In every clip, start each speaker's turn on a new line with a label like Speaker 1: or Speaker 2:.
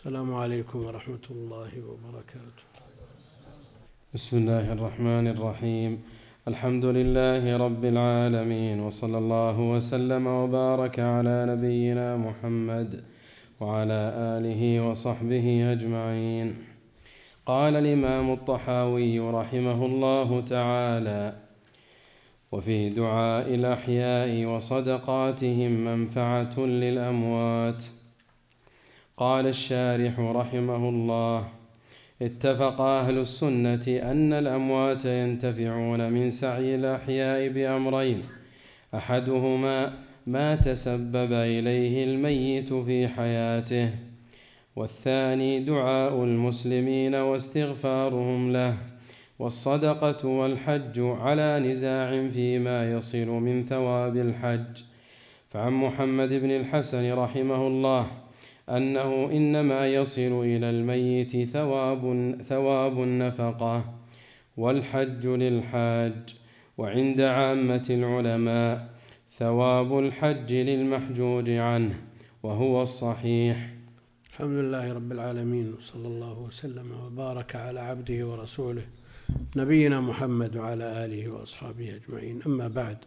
Speaker 1: السلام عليكم ورحمة الله وبركاته.
Speaker 2: بسم الله الرحمن الرحيم. الحمد لله رب العالمين، وصلى الله وسلم وبارك على نبينا محمد وعلى آله وصحبه أجمعين. قال الإمام الطحاوي رحمه الله تعالى: وفي دعاء الأحياء وصدقاتهم منفعة للأموات. قال الشارح رحمه الله: اتفق أهل السنة أن الأموات ينتفعون من سعي الأحياء بأمرين: أحدهما ما تسبب إليه الميت في حياته، والثاني دعاء المسلمين واستغفارهم له، والصدقة والحج على نزاع فيما يصل من ثواب الحج. فعن محمد بن الحسن رحمه الله أنه إنما يصل إلى الميت ثواب النفقة والحج للحاج، وعند عامة العلماء ثواب الحج للمحجوج عنه، وهو الصحيح.
Speaker 1: الحمد لله رب العالمين، وصلى الله وسلم وبارك على عبده ورسوله نبينا محمد وعلى آله وأصحابه أجمعين. أما بعد،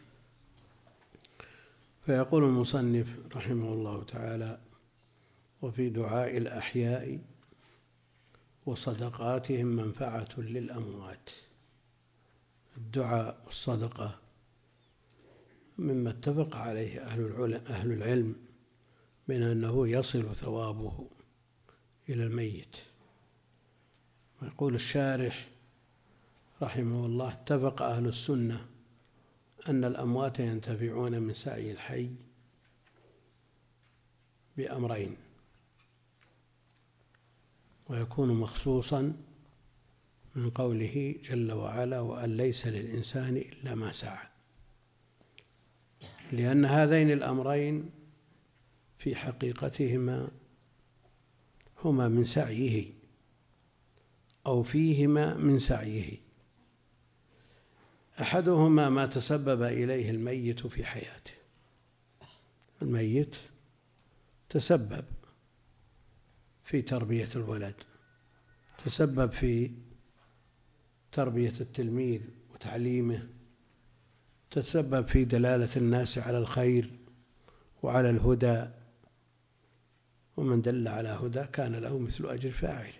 Speaker 1: فيقول المصنف رحمه الله تعالى: وفي دعاء الأحياء وصدقاتهم منفعة للأموات. الدعاء والصدقة مما اتفق عليه أهل العلم من أنه يصل ثوابه إلى الميت. ويقول الشارح رحمه الله: اتفق أهل السنة أن الأموات ينتفعون من سعي الحي بأمرين، ويكون مخصوصا من قوله جل وعلا: وأن ليس للإنسان إلا ما سعى، لأن هذين الأمرين في حقيقتهما هما من سعيه أو فيهما من سعيه. أحدهما ما تسبب إليه الميت في حياته. الميت تسبب في تربية الولد، تسبب في تربية التلميذ وتعليمه، تسبب في دلالة الناس على الخير وعلى الهدى، ومن دل على هدى كان له مثل أجر فاعله.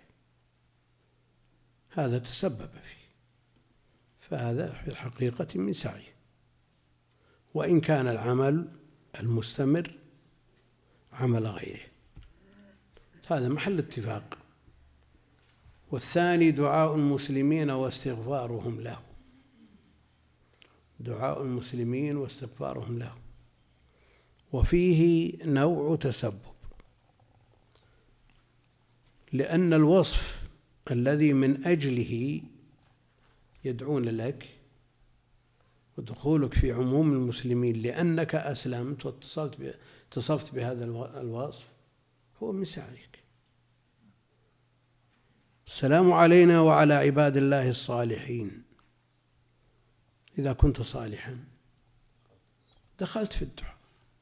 Speaker 1: هذا تسبب فيه، فهذا في الحقيقة من سعيه، وإن كان العمل المستمر عمل غيره. هذا محل اتفاق. والثاني دعاء المسلمين واستغفارهم له. دعاء المسلمين واستغفارهم له، وفيه نوع تسبب، لأن الوصف الذي من أجله يدعون لك ودخولك في عموم المسلمين لأنك أسلمت واتصفت بهذا الوصف هو من سعيك. السلام علينا وعلى عباد الله الصالحين. إذا كنت صالحا دخلت في الدعاء،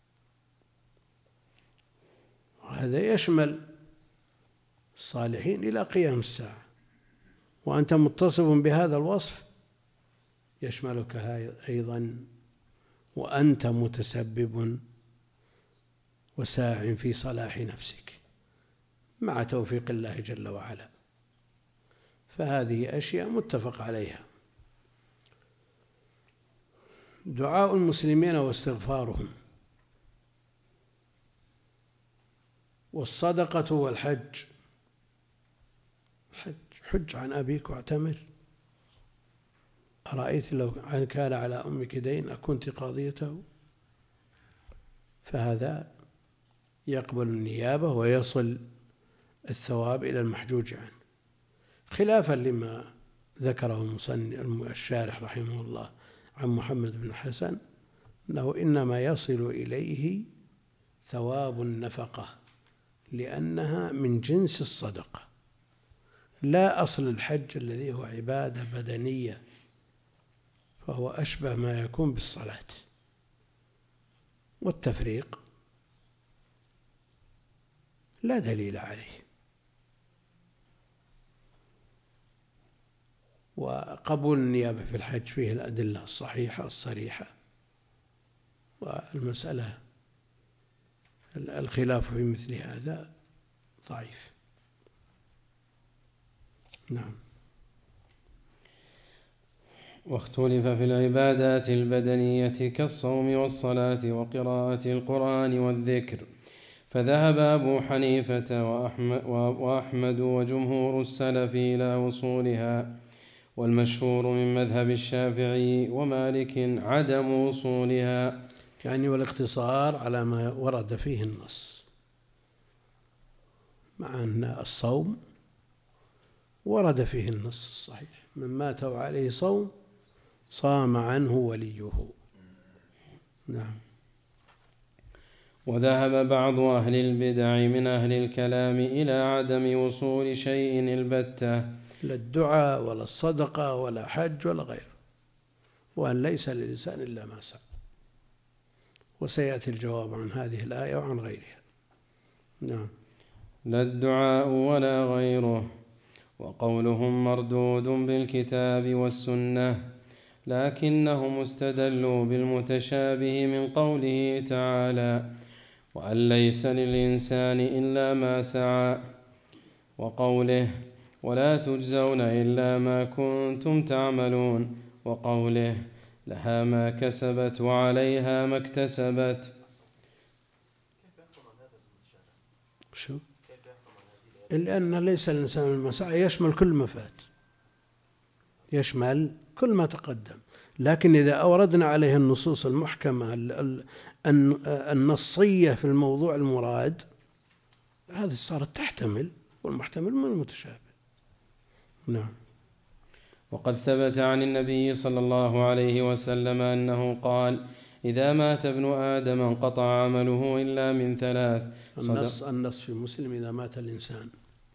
Speaker 1: وهذا يشمل الصالحين إلى قيام الساعة، وأنت متصف بهذا الوصف يشملك أيضا، وأنت متسبب وساع في صلاح نفسك مع توفيق الله جل وعلا. فهذه أشياء متفق عليها. دعاء المسلمين واستغفارهم، والصدقة والحج. حج عن أبيك واعتمر، أرأيت لو كان على أمك دين أكنت قاضيته؟ فهذا يقبل النيابة ويصل الثواب إلى المحجوج عنه، خلافا لما ذكره الشارح رحمه الله عن محمد بن الحسن أنه إنما يصل إليه ثواب النفقة، لأنها من جنس الصدقة، لا أصل الحج الذي هو عبادة بدنية، فهو أشبه ما يكون بالصلاة. والتفريق لا دليل عليه، وقبول النيابة في الحج فيه الأدلة الصحيحة الصريحة، والمسألة الخلاف في مثل هذا ضعيف. نعم.
Speaker 2: واختلف في العبادات البدنية كالصوم والصلاة وقراءة القرآن والذكر، فذهب أبو حنيفة وأحمد وجمهور السلف إلى وصولها، والمشهور من مذهب الشافعي ومالك عدم وصولها.
Speaker 1: يعني والاقتصار على ما ورد فيه النص، مع أن الصوم ورد فيه النص الصحيح: من مات وعليه صوم صام عنه وليه. نعم.
Speaker 2: وذهب بعض أهل البدع من أهل الكلام إلى عدم وصول شيء البتة،
Speaker 1: لا الدعاء ولا الصدقة ولا حج ولا غيره، وأن ليس للإنسان إلا ما سعى. وسيأتي الجواب عن هذه الآية وعن غيرها. نعم.
Speaker 2: لا الدعاء ولا غيره. وقولهم مردود بالكتاب والسنة، لكنهم استدلوا بالمتشابه من قوله تعالى: وأن ليس للإنسان إلا ما سعى، وقوله: ولا تجزون إلا ما كنتم تعملون، وقوله: لها ما كسبت وعليها ما اكتسبت.
Speaker 1: شو؟ لأن ليس الإنسان المسعى يشمل كل ما فات، يشمل كل ما تقدم، لكن إذا أوردنا عليه النصوص المحكمة النصية في الموضوع المراد، هذه صارت تحتمل، والمحتمل من المتشابه. نعم.
Speaker 2: وقد ثبت عن النبي صلى الله عليه وسلم أنه قال: إذا مات ابن آدم انقطع عمله إلا من ثلاث.
Speaker 1: النص في مسلم: إذا مات الإنسان.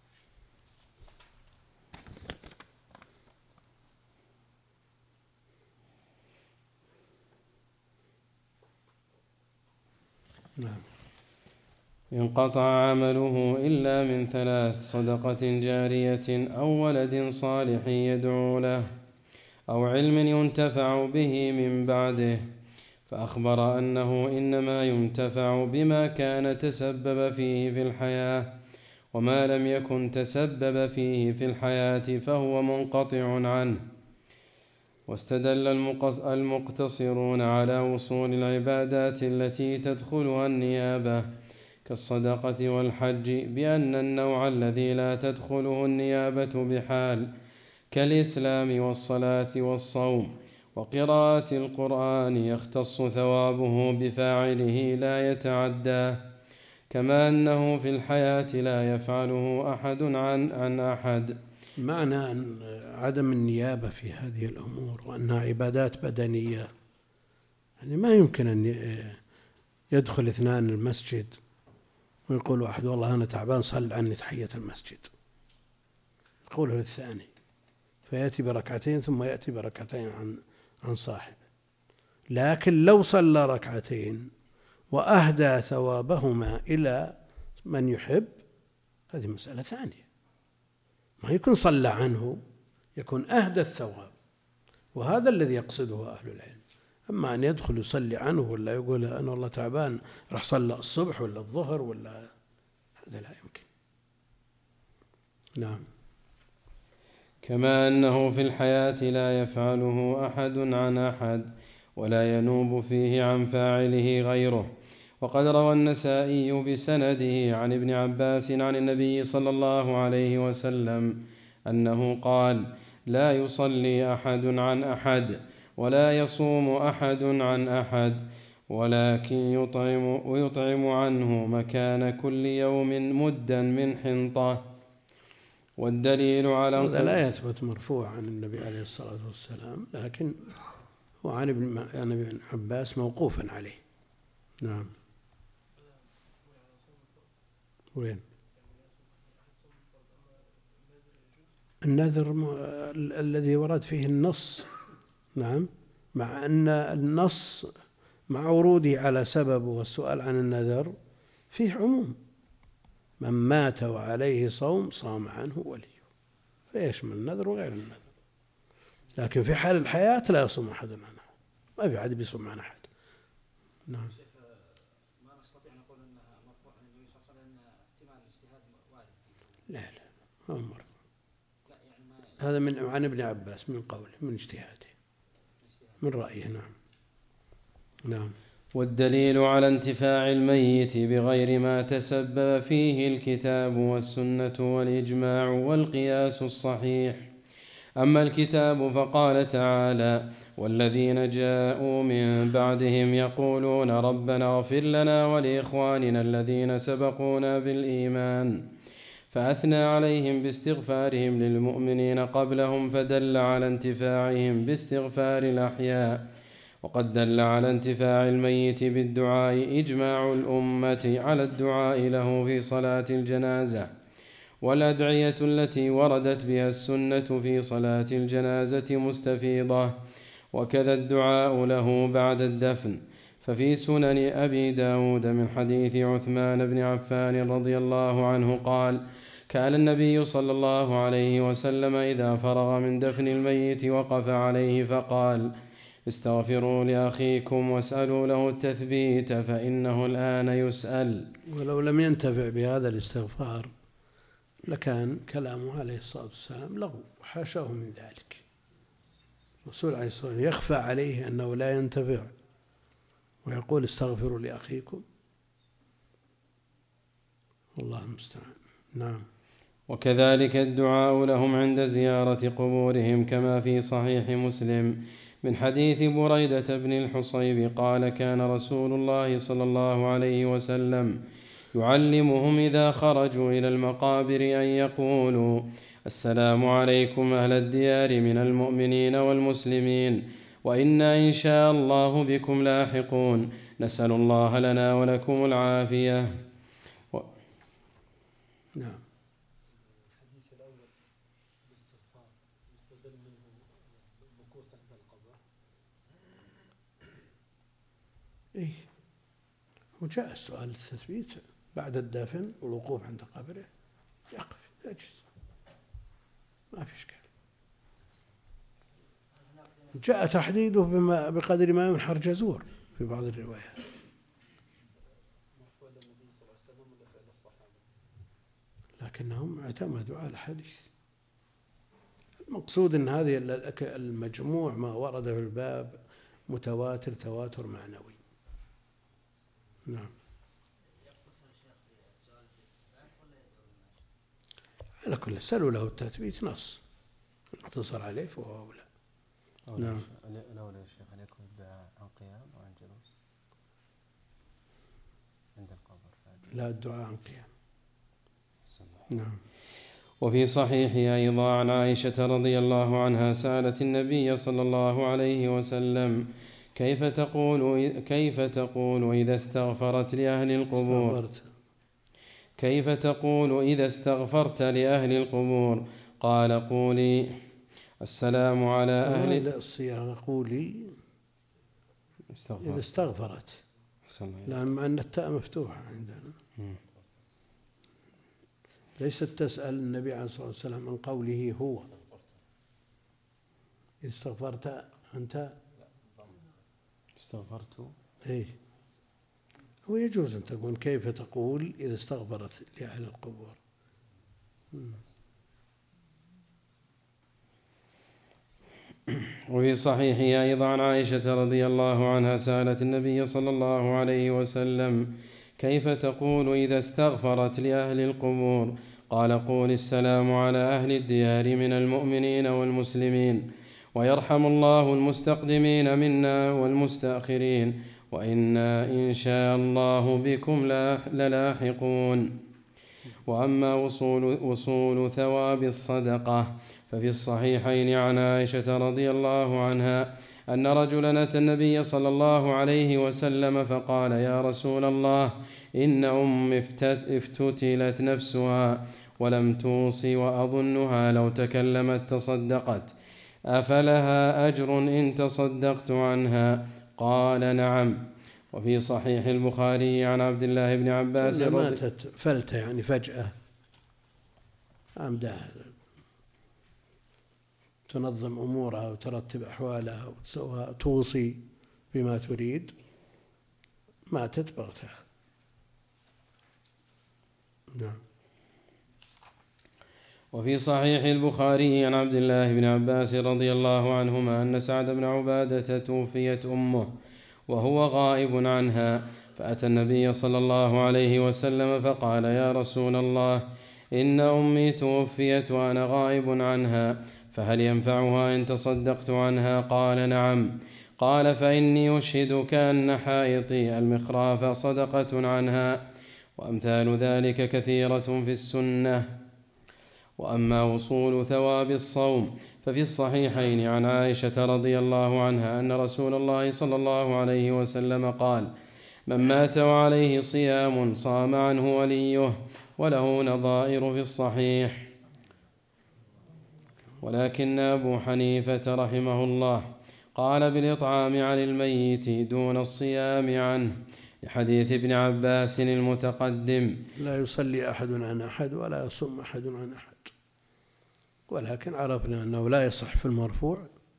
Speaker 1: نعم.
Speaker 2: انقطع عمله إلا من ثلاث: صدقة جارية أو ولد صالح يدعو له أو علم ينتفع به من بعده. فأخبر أنه إنما ينتفع بما كان تسبب فيه في الحياة، وما لم يكن تسبب فيه في الحياة فهو منقطع عنه. واستدل المقتصرون على وصول العبادات التي تدخلها النيابة كالصدقة والحج بأن النوع الذي لا تدخله النيابة بحال كالإسلام والصلاة والصوم وقراءة القرآن يختص ثوابه بفاعله لا يتعداه، كما أنه في الحياة لا يفعله أحد عن أحد.
Speaker 1: معنى أن عدم النيابة في هذه الأمور وأنها عبادات بدنية، يعني ما يمكن أن يدخل اثنان المسجد ويقول واحد: والله أنا تعبان صل عني تحية المسجد، يقوله للثاني، فيأتي بركعتين ثم يأتي بركعتين عن صاحبه. لكن لو صلى ركعتين وأهدى ثوابهما إلى من يحب، هذه مسألة ثانية، ما يكون صلى عنه، يكون أهدى الثواب، وهذا الذي يقصده أهل العلم. أما أن يدخل يصلي عنه ولا يقول أنا والله تعبان راح صلى الصبح ولا الظهر ولا، هذا لا يمكن. نعم.
Speaker 2: كما أنه في الحياة لا يفعله أحد عن أحد ولا ينوب فيه عن فاعله غيره. وقد روى النسائي بسنده عن ابن عباس عن النبي صلى الله عليه وسلم أنه قال: لا يصلي أحد عن أحد ولا يصوم أحد عن أحد، ولكن يطعم عنه مكان كل يوم مدا من حنطة. والدليل على
Speaker 1: هذا لا يثبت مرفوع عن النبي عليه الصلاة والسلام، لكن هو عن ابن عباس موقوفا عليه. نعم. وين النذر الذي ورد فيه النص؟ نعم، مع أن النص مع وروده على سببه والسؤال عن النذر فيه عموم: من مات وعليه صوم صام عنه وليه، فيشمل النذر وغير النذر. لكن في حال الحياة لا يصوم أحد عنها، ما في أحد بيصوم عن أحد. نعم.
Speaker 3: ما نستطيع نقول أنها مرفوعة عن النبي صلى الله عليه وسلم لأن احتمال الاجتهاد وارد.
Speaker 1: لا ما هو مرفوع. هذا من عن ابن عباس من قوله، من اجتهاده، من رأيه. نعم.
Speaker 2: والدليل على انتفاع الميت بغير ما تسبب فيه الكتاب والسنة والإجماع والقياس الصحيح. أما الكتاب فقال تعالى: والذين جاءوا من بعدهم يقولون ربنا اغفر لنا ولإخواننا الذين سبقونا بالإيمان، فأثنى عليهم باستغفارهم للمؤمنين قبلهم، فدل على انتفاعهم باستغفار الأحياء. وقد دل على انتفاع الميت بالدعاء إجماع الأمة على الدعاء له في صلاة الجنازة، والأدعية التي وردت بها السنة في صلاة الجنازة مستفيضة، وكذا الدعاء له بعد الدفن. ففي سنن أبي داود من حديث عثمان بن عفان رضي الله عنه قال: كان النبي صلى الله عليه وسلم إذا فرغ من دفن الميت وقف عليه فقال: استغفروا لأخيكم واسألوا له التثبيت فإنه الآن يسأل.
Speaker 1: ولو لم ينتفع بهذا الاستغفار لكان كلامه عليه الصلاة والسلام لغو، وحاشاه من ذلك. الرسول عليه الصلاة والسلام يخفى عليه أنه لا ينتفع ويقول استغفروا لأخيكم، والله المستعان. نعم.
Speaker 2: وكذلك الدعاء لهم عند زيارة قبورهم، كما في صحيح مسلم من حديث بريدة بن الحصيب قال: كان رسول الله صلى الله عليه وسلم يعلمهم إذا خرجوا إلى المقابر أن يقولوا: السلام عليكم أهل الديار من المؤمنين والمسلمين، وإنا إن شاء الله بكم لاحقون، نسأل الله لنا ولكم العافية.
Speaker 1: نعم.
Speaker 3: الحديث الأول بالاستغفار يستدل منه المكوث عند القبر.
Speaker 1: إيه، وجاء السؤال التثبيت بعد الدفن والوقوف عند قبره، يقف يجلس، ما في إشكال. جاء تحديده بقدر ما ينحر جزور في بعض الروايات. لكنهم اعتمدوا على الحديث. المقصود أن هذه المجموع ما ورد في الباب متواتر تواتر معنوي. نعم. على كل سألوا له التثبيت نص اقتصر عليه فهو أولى.
Speaker 2: نعم. الأولى يا شيخ أن يكون الدعاء عن قيام وعن جلوس عند القبر.
Speaker 1: لا، الدعاء عن قيام. نعم.
Speaker 2: وفي صحيح أيضا عن عائشة رضي الله عنها سألت النبي صلى الله عليه وسلم: كيف تقول إذا استغفرت لأهل القبور؟ كيف تقول إذا استغفرت لأهل القبور؟ قال: قولي: السلام على أهل
Speaker 1: الصياغة قولي إذا استغفرت، لأن أن التاء مفتوحة عندنا. ليست تسأل النبي عليه الصلاة والسلام عن قوله هو إذا استغفرت أنت
Speaker 2: استغفرت.
Speaker 1: إيه، هو يجوز أن تقول كيف تقول إذا استغفرت لأهل القبور.
Speaker 2: وفي صحيح أيضا عن عائشة رضي الله عنها سألت النبي صلى الله عليه وسلم: كيف تقول إذا استغفرت لأهل القبور؟ قال: قول: السلام على أهل الديار من المؤمنين والمسلمين، ويرحم الله المستقدمين منا والمستأخرين، وإنا إن شاء الله بكم للاحقون. وأما وصول ثواب الصدقة ففي الصحيحين عن عائشة رضي الله عنها أن رجلا أتى النبي صلى الله عليه وسلم فقال: يا رسول الله، إن افتتلت نفسها ولم توصي، وأظنها لو تكلمت تصدقت، أفلها أجر إن تصدقت عنها؟ قال: نعم. وفي صحيح البخاري عن عبد الله بن عباس
Speaker 1: ماتت فلتة يعني فجأة تنظم أمورها وترتب أحوالها وتوصي بما تريد، ماتت بغتة. نعم.
Speaker 2: وفي صحيح البخاري عن عبد الله بن عباس رضي الله عنهما أن سعد بن عبادة توفيت أمه وهو غائب عنها، فأتى النبي صلى الله عليه وسلم فقال: يا رسول الله، إن أمي توفيت وأنا غائب عنها، فهل ينفعها إن تصدقت عنها؟ قال: نعم. قال: فإني أشهدك أن حائطي المخراف صدقة عنها. وأمثال ذلك كثيرة في السنة. وأما وصول ثواب الصوم ففي الصحيحين عن عائشة رضي الله عنها أن رسول الله صلى الله عليه وسلم قال: من مات وعليه صيام صام عنه وليه، وله نظائر في الصحيح. ولكن أبو حنيفة رحمه الله قال بالإطعام عن الميت دون الصيام عنه، لحديث ابن عباس المتقدم:
Speaker 1: لا يصلي أحد عن أحد ولا يصوم أحد عن أحد. ولكن عرفنا أنه لا يصح في المرفوع،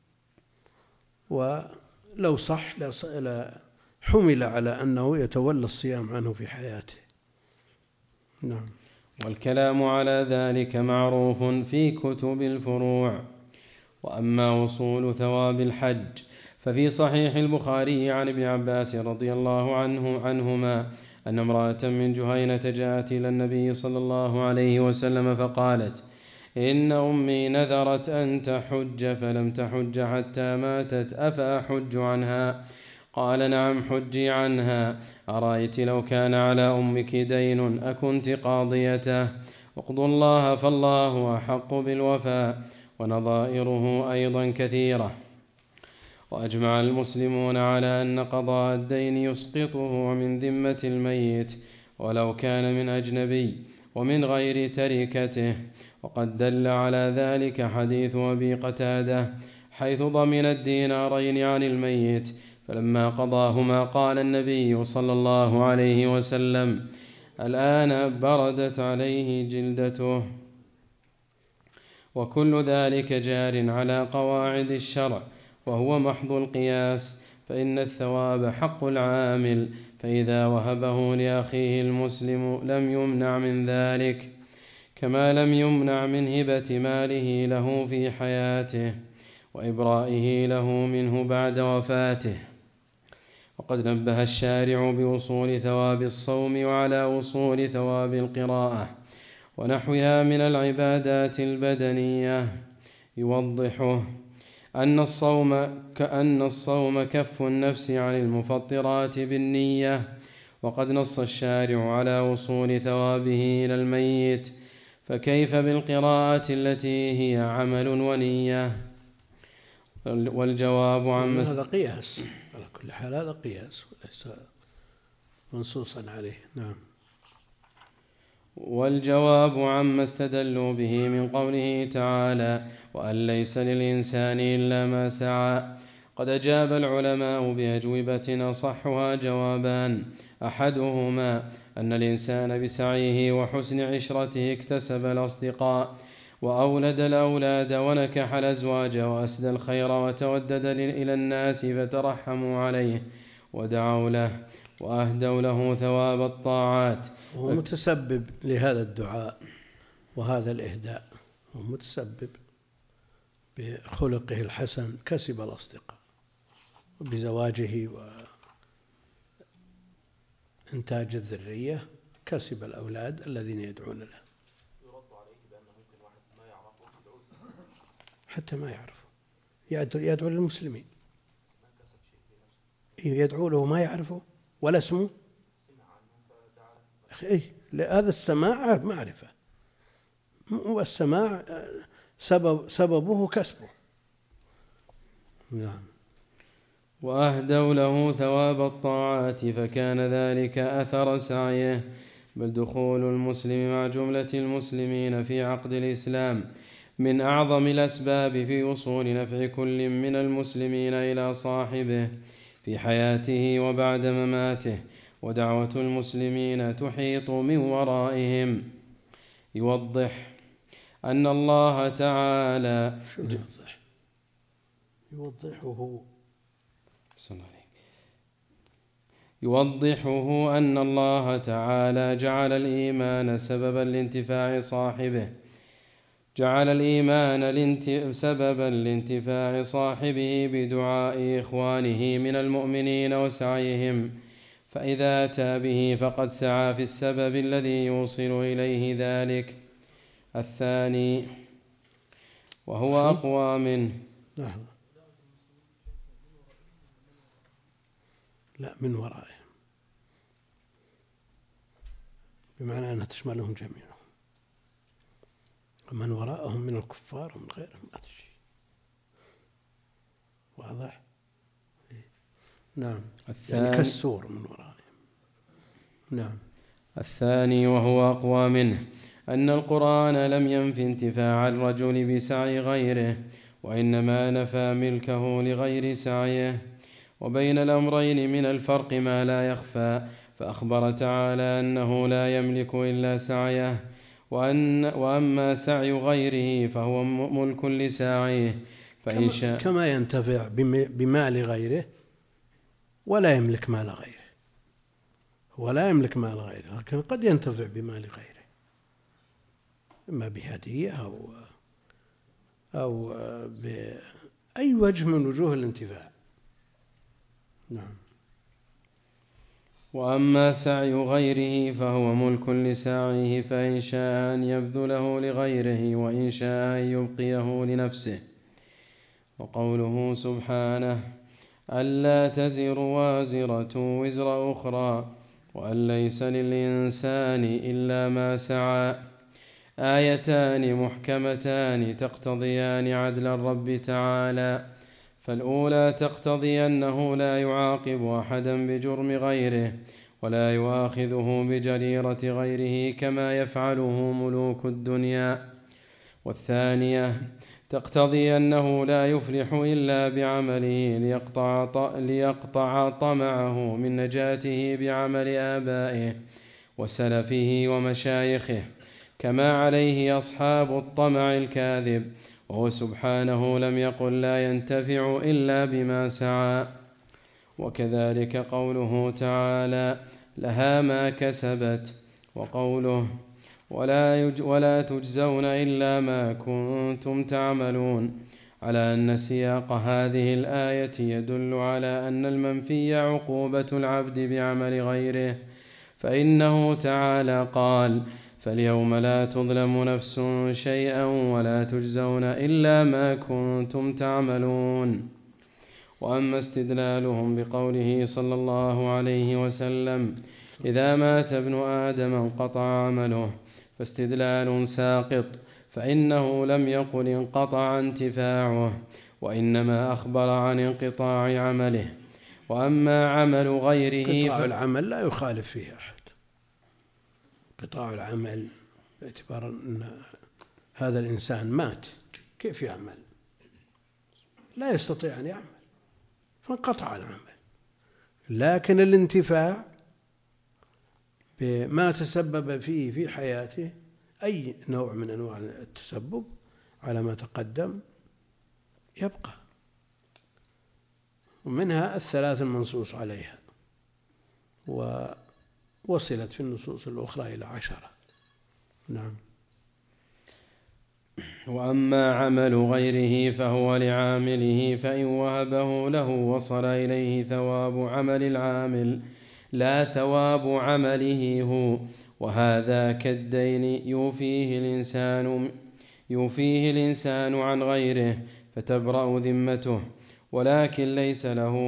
Speaker 1: ولو صح حمل على أنه يتولى الصيام عنه في حياته. نعم.
Speaker 2: والكلام على ذلك معروف في كتب الفروع. وأما وصول ثواب الحج ففي صحيح البخاري عن ابن عباس رضي الله عنهما أن امرأة من جهينة جاءت إلى النبي صلى الله عليه وسلم فقالت: إن أمي نذرت أن تحج فلم تحج حتى ماتت، أفأحج عنها؟ قال: نعم، حجي عنها. أرأيت لو كان على أمك دين أكنت قاضيته؟ اقضوا الله فالله أحق بالوفاء. ونظائره أيضا كثيرة. وأجمع المسلمون على أن قضاء الدين يسقطه من ذمة الميت ولو كان من أجنبي ومن غير تركته. وقد دل على ذلك حديث أبي قتادة حيث ضمن الدينارين عن الميت، فلما قضاهما قال النبي صلى الله عليه وسلم: الآن بردت عليه جلدته. وكل ذلك جار على قواعد الشرع، وهو محض القياس، فإن الثواب حق العامل، فإذا وهبه لأخيه المسلم لم يمنع من ذلك، كما لم يمنع من هبة ماله له في حياته وإبرائه له منه بعد وفاته. وقد نبه الشارع بوصول ثواب الصوم وعلى وصول ثواب القراءة ونحوها من العبادات البدنية، يوضحه أن الصوم كف النفس عن المفطرات بالنية، وقد نص الشارع على وصول ثوابه إلى الميت، فكيف بالقراءة التي هي عمل ونية؟ والجواب عن
Speaker 1: هذا قياس، على كل حال هذا قياس وليس منصوصا عليه. نعم.
Speaker 2: والجواب عما استدلوا به من قوله تعالى: وأن ليس للإنسان إلا ما سعى. قد أجاب العلماء بأجوبة أصحها جوابان: أحدهما أن الإنسان بسعيه وحسن عشرته اكتسب الأصدقاء وأولد الأولاد ونكح الأزواج وأسدى الخير وتودد إلى الناس فترحموا عليه ودعوا له وأهدوا له ثواب الطاعات.
Speaker 1: هو متسبب لهذا الدعاء وهذا الإهداء، هو متسبب بخلقه الحسن، كسب الأصدقاء، وبزواجه وإنتاج الذرية كسب الأولاد الذين يدعون له.
Speaker 3: يرد عليه بأنه ممكن واحد ما يعرفه يدعو له،
Speaker 1: حتى ما يعرفه يدعو للمسلمين،
Speaker 3: ما كسب شيء بنفسه،
Speaker 1: يدعو له ما يعرفه ولا اسمه.
Speaker 3: سمع عنه فدعا له.
Speaker 1: هذا السماع معرفة، والسماع سببه كسبه. نعم.
Speaker 2: وأهدوا له ثواب الطاعات، فكان ذلك أثر سعيه، بل دخول المسلم مع جملة المسلمين في عقد الإسلام من أعظم الأسباب في وصول نفع كل من المسلمين إلى صاحبه في حياته وبعد مماته، ودعوة المسلمين تحيط من ورائهم. يوضح أن الله تعالى يوضحه أن الله تعالى جعل الإيمان سببا لانتفاع صاحبه سببا لانتفاع صاحبه بدعاء إخوانه من المؤمنين وسعيهم، فإذا أتى به فقد سعى في السبب الذي يوصل إليه ذلك. الثاني وهو أقوى منه.
Speaker 1: لا، من ورائهم، بمعنى أنها تشملهم جميعا، ومن وراءهم من الكفار ومن غيرهم لا تشي. واضح؟ نعم، يعني كالسور من ورائهم. نعم.
Speaker 2: الثاني وهو أقوى منه أن القرآن لم ينف انتفاع الرجل بسعي غيره، وإنما نفى ملكه لغير سعيه، وبين الأمرين من الفرق ما لا يخفى، فأخبر تعالى أنه لا يملك إلا سعيه، وأما سعي غيره فهو ملك لساعيه، فإن شاء
Speaker 1: كما ينتفع بمال غيره ولا يملك مال غيره، ولا يملك مال غيره، لكن قد ينتفع بمال غيره، إما بهدية أو بأي وجه من وجوه الانتفاع. نعم.
Speaker 2: وأما سعي غيره فهو ملك لساعيه، فإن شاء أن يبذله لغيره، وإن شاء أن يبقيه لنفسه. وقوله سبحانه: ألا تزر وازرة وزر أخرى، وأن ليس للإنسان إلا ما سعى، آيتان محكمتان تقتضيان عدل الرب تعالى. فالأولى تقتضي أنه لا يعاقب أحدا بجرم غيره، ولا يؤاخذه بجريرة غيره كما يفعله ملوك الدنيا. والثانية تقتضي أنه لا يفلح إلا بعمله ليقطع طمعه من نجاته بعمل آبائه وسلفه ومشايخه، كما عليه أصحاب الطمع الكاذب، وهو سبحانه لم يقل لا ينتفع إلا بما سعى. وكذلك قوله تعالى: لها ما كسبت، وقوله: ولا تجزون إلا ما كنتم تعملون، على أن سياق هذه الآية يدل على أن المنفي عقوبة العبد بعمل غيره، فإنه تعالى قال: فاليوم لا تظلم نفس شيئا ولا تجزون إلا ما كنتم تعملون. وأما استدلالهم بقوله صلى الله عليه وسلم: إذا مات ابن آدم انقطع عمله، فاستدلال ساقط، فإنه لم يقل انقطع انتفاعه، وإنما أخبر عن انقطاع عمله. وأما عمل غيره
Speaker 1: قطاع العمل لا يخالف فيه أحد، قطاع العمل باعتبار أن هذا الإنسان مات، كيف يعمل؟ لا يستطيع أن يعمل، فانقطع العمل. لكن الانتفاع بما تسبب فيه في حياته، أي نوع من أنواع التسبب على ما تقدم، يبقى. ومنها الثلاث المنصوص عليها، ووصلت في النصوص الأخرى إلى 10. نعم.
Speaker 2: وأما عمل غيره فهو لعامله، فإن وهبه له وصل إليه ثواب عمل العامل لا ثواب عمله هو، وهذا كالدين يوفيه الإنسان عن غيره فتبرأ ذمته، ولكن ليس له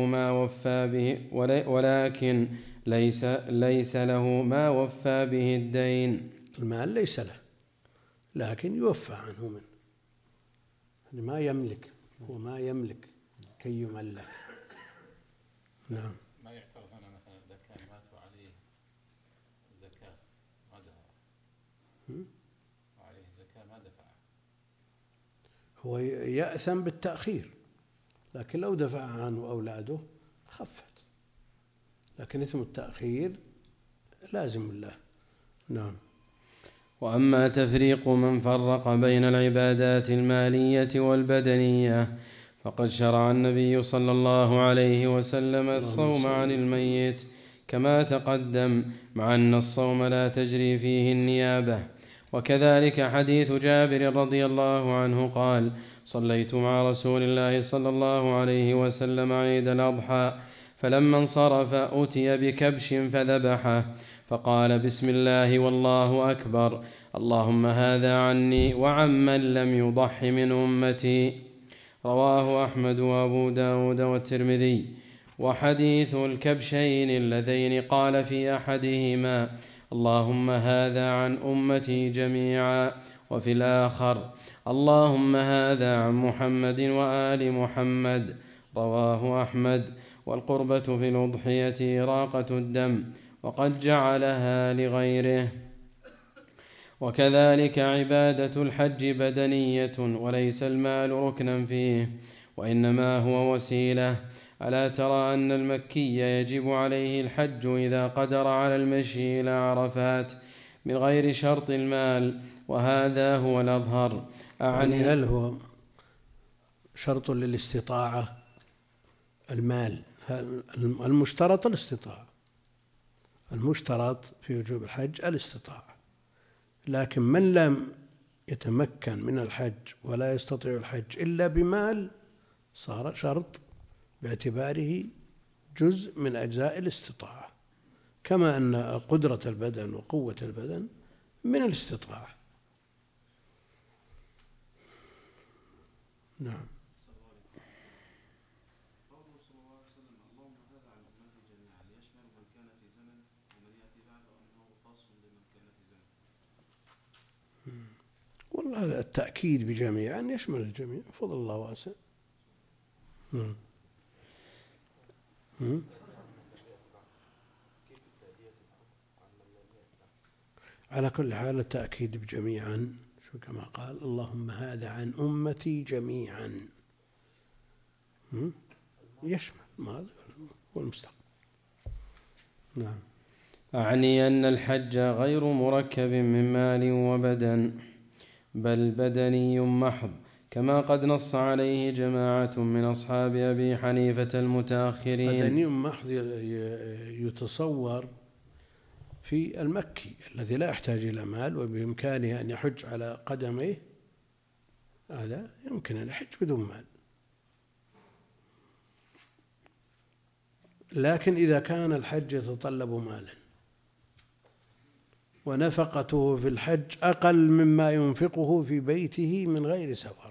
Speaker 2: ما وفى به الدين.
Speaker 1: المال ليس له، لكن يوفى عنه منه، ما يملك، هو ما يملك كي يملك. نعم.
Speaker 4: ما يعترض هنا مثلا إذا كان مات وعليه زكاة ما دفع، وعليه زكاة ما دفع،
Speaker 1: هو يأثم بالتأخير، لكن لو دفع عنه أولاده خفت، لكن اسم التأخير لازم له. نعم.
Speaker 2: وأما تفريق من فرق بين العبادات المالية والبدنية فقد شرع النبي صلى الله عليه وسلم الصوم عن الميت كما تقدم، مع أن الصوم لا تجري فيه النيابة. وكذلك حديث جابر رضي الله عنه قال: صليت مع رسول الله صلى الله عليه وسلم عيد الأضحى، فلما انصرف أتي بكبش فذبحه، فقال: بسم الله والله أكبر، اللهم هذا عني وعمن لم يضح من أمتي. رواه أحمد وأبو داود والترمذي. وحديث الكبشين اللذين قال في أحدهما: اللهم هذا عن أمتي جميعا، وفي الآخر: اللهم هذا عن محمد وآل محمد. رواه أحمد. والقربة في الأضحية إراقة الدم، وقد جعلها لغيره. وكذلك عبادة الحج بدنية، وليس المال ركنا فيه، وإنما هو وسيلة. ألا ترى أن المكي يجب عليه الحج إذا قدر على المشي إلى عرفات من غير شرط المال، وهذا هو الأظهر.
Speaker 1: يعني هل هو شرط للاستطاعة المال؟ المشترط الاستطاعة، المشترط في وجوب الحج الاستطاعة، لكن من لم يتمكن من الحج ولا يستطيع الحج إلا بمال صار شرط باعتباره جزء من أجزاء الاستطاعة، كما أن قدرة البدن وقوة البدن من الاستطاعة. نعم. والله التأكيد بجميعا يشمل الجميع، فضل الله واسع. على كل حال التأكيد بجميعا شو كما قال: اللهم هذا عن أمتي جميعا، يشمل الماضي والمستقبل. نعم.
Speaker 2: أعني أن الحج غير مركب من مال وبدن، بل بدني محض، كما قد نص عليه جماعة من أصحاب أبي حنيفة المتأخرين.
Speaker 1: بدني محض يتصور في المكي الذي لا يحتاج إلى مال وبإمكانه أن يحج على قدميه، هذا يمكن أن يحج بدون مال. لكن إذا كان الحج يتطلب مالا ونفقته في الحج أقل مما ينفقه في بيته من غير سفر،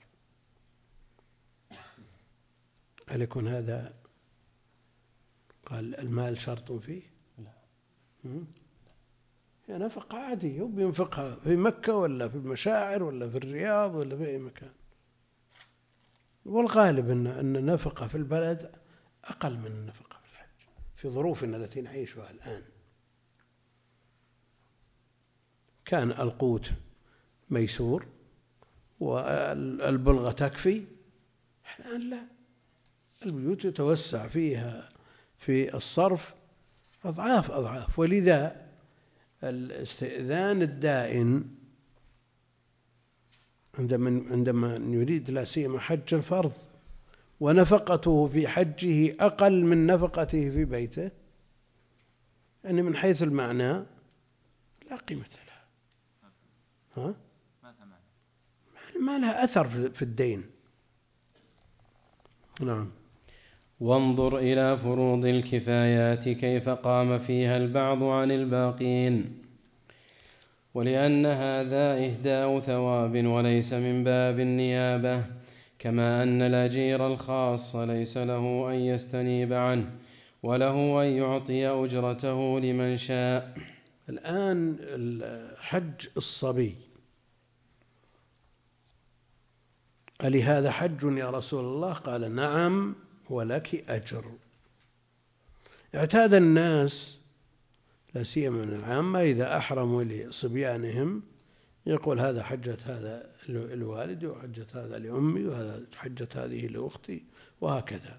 Speaker 1: هل يكون هذا قال المال شرط فيه؟ لا، يعني نفقة عادية وبينفقها في مكة ولا في المشاعر ولا في الرياض ولا في أي مكان، والغالب أن النفقة في البلد أقل من النفقة في الحج في ظروفنا التي نعيشها الآن. كان القوت ميسور والبلغة تكفي، الآن لا، البيوت يتوسع فيها في الصرف أضعاف، ولذا الاستئذان الدائن عندما يريد لا سيما حج الفرض ونفقته في حجه أقل من نفقته في بيته، يعني من حيث المعنى لا قيمة لها، ما لها أثر في الدين. نعم.
Speaker 2: وانظر إلى فروض الكفايات كيف قام فيها البعض عن الباقين، ولأن هذا إهداء ثواب وليس من باب النيابة، كما أن الأجير الخاص ليس له أن يستنيب عنه وله أن يعطي أجرته لمن شاء.
Speaker 1: الآن حج الصبي، ألهذا حج يا رسول الله؟ قال: نعم ولك أجر. اعتاد الناس لا سيما من العامة إذا أحرموا لصبيانهم يقول هذا حجة هذا الوالد وحجة هذا لأمي وهذا حجة هذه لأختي وهكذا،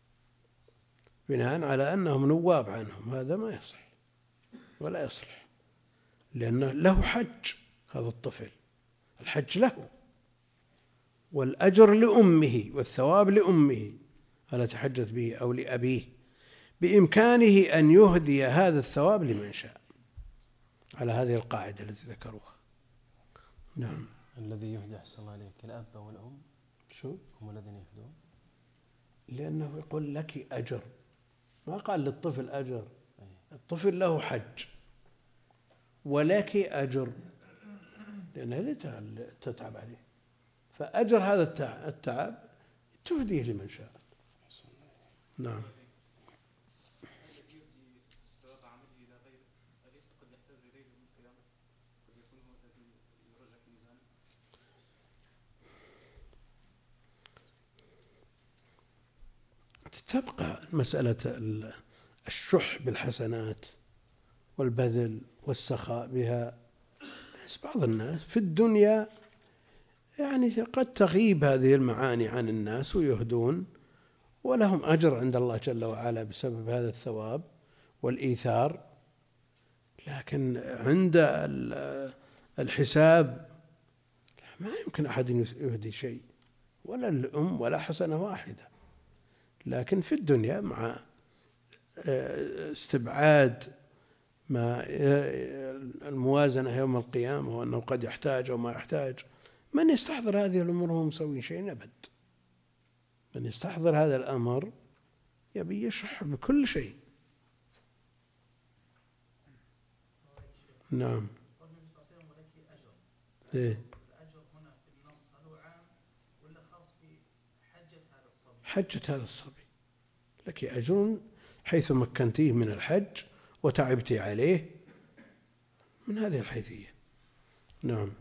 Speaker 1: بناء على أنهم نواب عنهم. هذا ما يصح ولا يصلح، لأنه له حج، هذا الطفل الحج له، والأجر لأمه والثواب لأمه ألا تحجت به أو لأبيه، بإمكانه أن يهدي هذا الثواب لمن شاء على هذه القاعدة التي ذكروها. نعم.
Speaker 2: الذي يهدي أحسن الله عليك الأب والأم
Speaker 1: شو؟
Speaker 2: هم الذين يهدون،
Speaker 1: لأنه يقول لك أجر، ما قال للطفل أجر. الطفل له حج ولك أجر لأن هذه تتعب عليه، فأجر هذا التعب تهديه لمن شاء. نعم. تبقى مسألة الشح بالحسنات والبذل والسخاء بها. بعض الناس في الدنيا يعني قد تغيب هذه المعاني عن الناس ويهدون ولهم أجر عند الله جل وعلا بسبب هذا الثواب والإيثار، لكن عند الحساب ما يمكن أحد يهدي شيء ولا الأم ولا حسنة واحدة. لكن في الدنيا مع استبعاد ما الموازنة يوم القيامة وأنه قد يحتاج أو ما يحتاج، من يستحضر هذه الأمور هو مسوي شيء أبد. من يستحضر هذا الأمر يبي يشح بكل شيء. نعم. إيه؟
Speaker 3: الأجر هنا في النص هل هو عام ولا خاص بحجة هذا الصبي؟
Speaker 1: حجة هذا الصبي لك أجر حيث مكنتيه من الحج وتعبتي عليه من هذه الحيثية. نعم.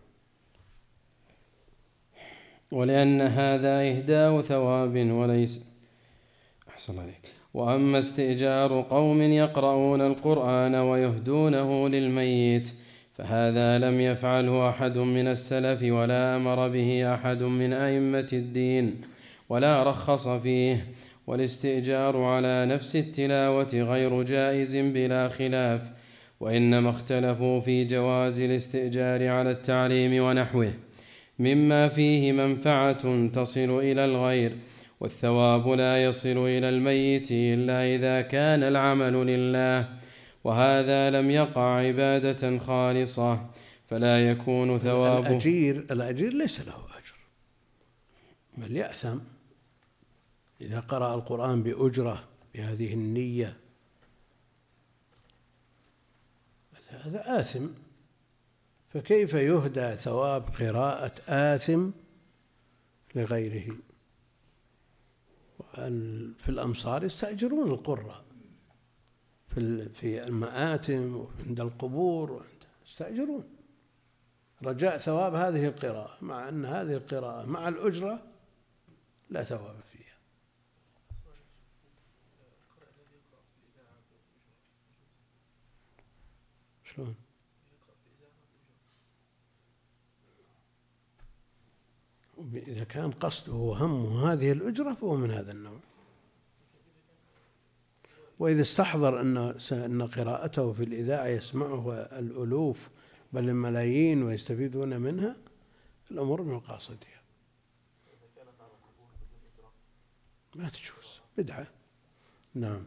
Speaker 2: ولأن هذا إهداء ثواب وليس أحسن عليك. وأما استئجار قوم يقرؤون القرآن ويهدونه للميت فهذا لم يفعله أحد من السلف ولا أمر به أحد من أئمة الدين ولا رخص فيه. والاستئجار على نفس التلاوة غير جائز بلا خلاف، وإنما اختلفوا في جواز الاستئجار على التعليم ونحوه مما فيه منفعة تصل إلى الغير، والثواب لا يصل إلى الميت إلا إذا كان العمل لله، وهذا لم يقع عبادة خالصة فلا يكون ثوابه.
Speaker 1: الأجير ليس له أجر بل يأثم إذا قرأ القرآن بأجرة بهذه النية، هذا آثم. فكيف يهدى ثواب قراءة آثم لغيره؟ في الأمصار يستأجرون القراء في المآتم وعند القبور يستأجرون رجاء ثواب هذه القراءة، مع أن هذه القراءة مع الأجرة لا ثواب فيها. شلون؟ إذا كان قصده وهمه هذه الأجرة فهو من هذا النوع. وإذا استحضر أن قراءته في الإذاعة يسمعه الألوف بل الملايين ويستفيدون منها، الأمور من قاصدها ما تجوز، بدعة. نعم.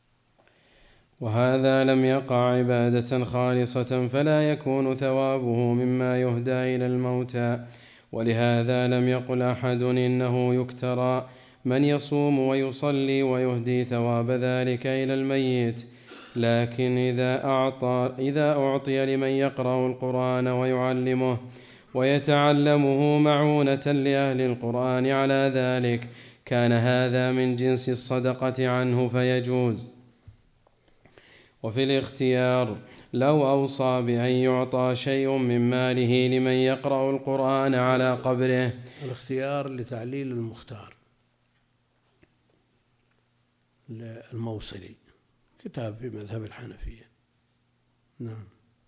Speaker 2: وهذا لم يقع عبادة خالصة فلا يكون ثوابه مما يهدى إلى الموتى، ولهذا لم يقل أحد إنه يكترى من يصوم ويصلي ويهدي ثواب ذلك إلى الميت، لكن إذا أعطي لمن يقرأ القرآن ويعلمه ويتعلمه معونة لأهل القرآن على ذلك كان هذا من جنس الصدقة عنه فيجوز. وفي الاختيار لو أوصى بأن يعطى شيء من ماله لمن يقرأ القرآن على قبره.
Speaker 1: الاختيار لتعليل المختار الموصلي، كتاب في مذهب الحنفية. نعم.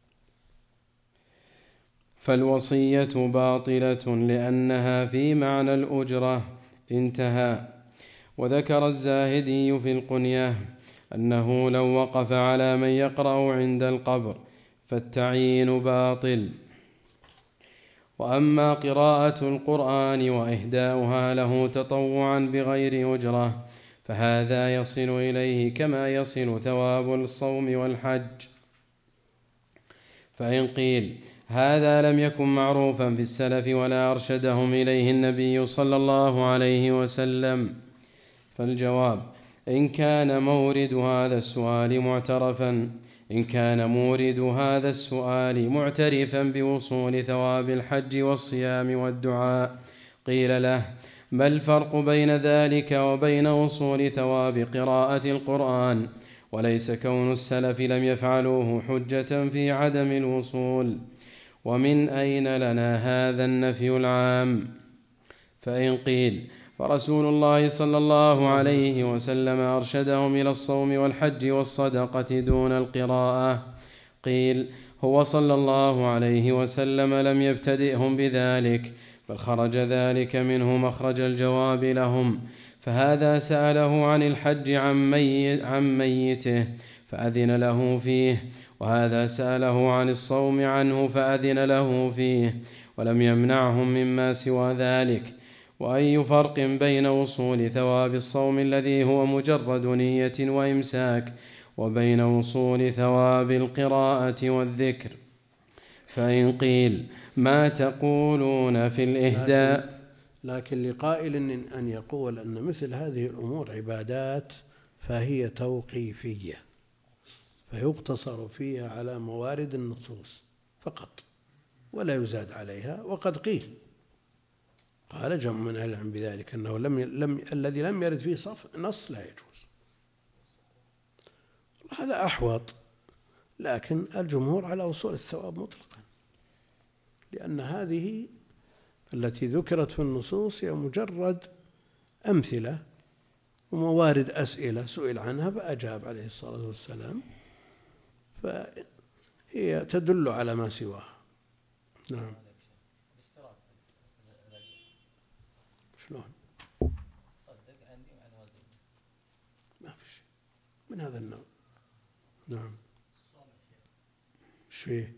Speaker 2: فالوصية باطلة لأنها في معنى الأجرة. انتهى. وذكر الزاهدي في القنية أنه لو وقف على من يقرأ عند القبر فالتعيين باطل، وأما قراءة القرآن وإهداؤها له تطوعا بغير أجرة فهذا يصل إليه كما يصل ثواب الصوم والحج. فإن قيل هذا لم يكن معروفا في السلف ولا أرشدهم إليه النبي صلى الله عليه وسلم، فالجواب: إن كان مورد هذا السؤال معترفا بوصول ثواب الحج والصيام والدعاء قيل له: ما الفرق بين ذلك وبين وصول ثواب قراءة القرآن؟ وليس كون السلف لم يفعلوه حجة في عدم الوصول. ومن أين لنا هذا النفي العام؟ فإن قيل فرسول الله صلى الله عليه وسلم أرشدهم إلى الصوم والحج والصدقة دون القراءة، قيل هو صلى الله عليه وسلم لم يبتدئهم بذلك، بل خرج ذلك منه مخرج الجواب لهم، فهذا سأله عن الحج عن ميته فأذن له فيه، وهذا سأله عن الصوم عنه فأذن له فيه، ولم يمنعهم مما سوى ذلك. وأي فرق بين وصول ثواب الصوم الذي هو مجرد نية وإمساك وبين وصول ثواب القراءة والذكر؟ فإن قيل ما تقولون في الإهداء؟
Speaker 1: لكن لقائل أن يقول أن مثل هذه الأمور عبادات فهي توقيفية، فيقتصر فيها على موارد النصوص فقط ولا يزاد عليها. وقد قال جمع من أهل العلم بذلك أنه الذي لم يرد فيه نص لا يجوز. هذا أحوط، لكن الجمهور على وصول الثواب مطلقا، لأن هذه التي ذكرت في النصوص هي مجرد أمثلة وموارد أسئلة سئل عنها فأجاب عليه الصلاة والسلام، فهي تدل على ما سواها. نعم. شلون؟ ما في شيء من هذا النوع. نعم. ايش فيه؟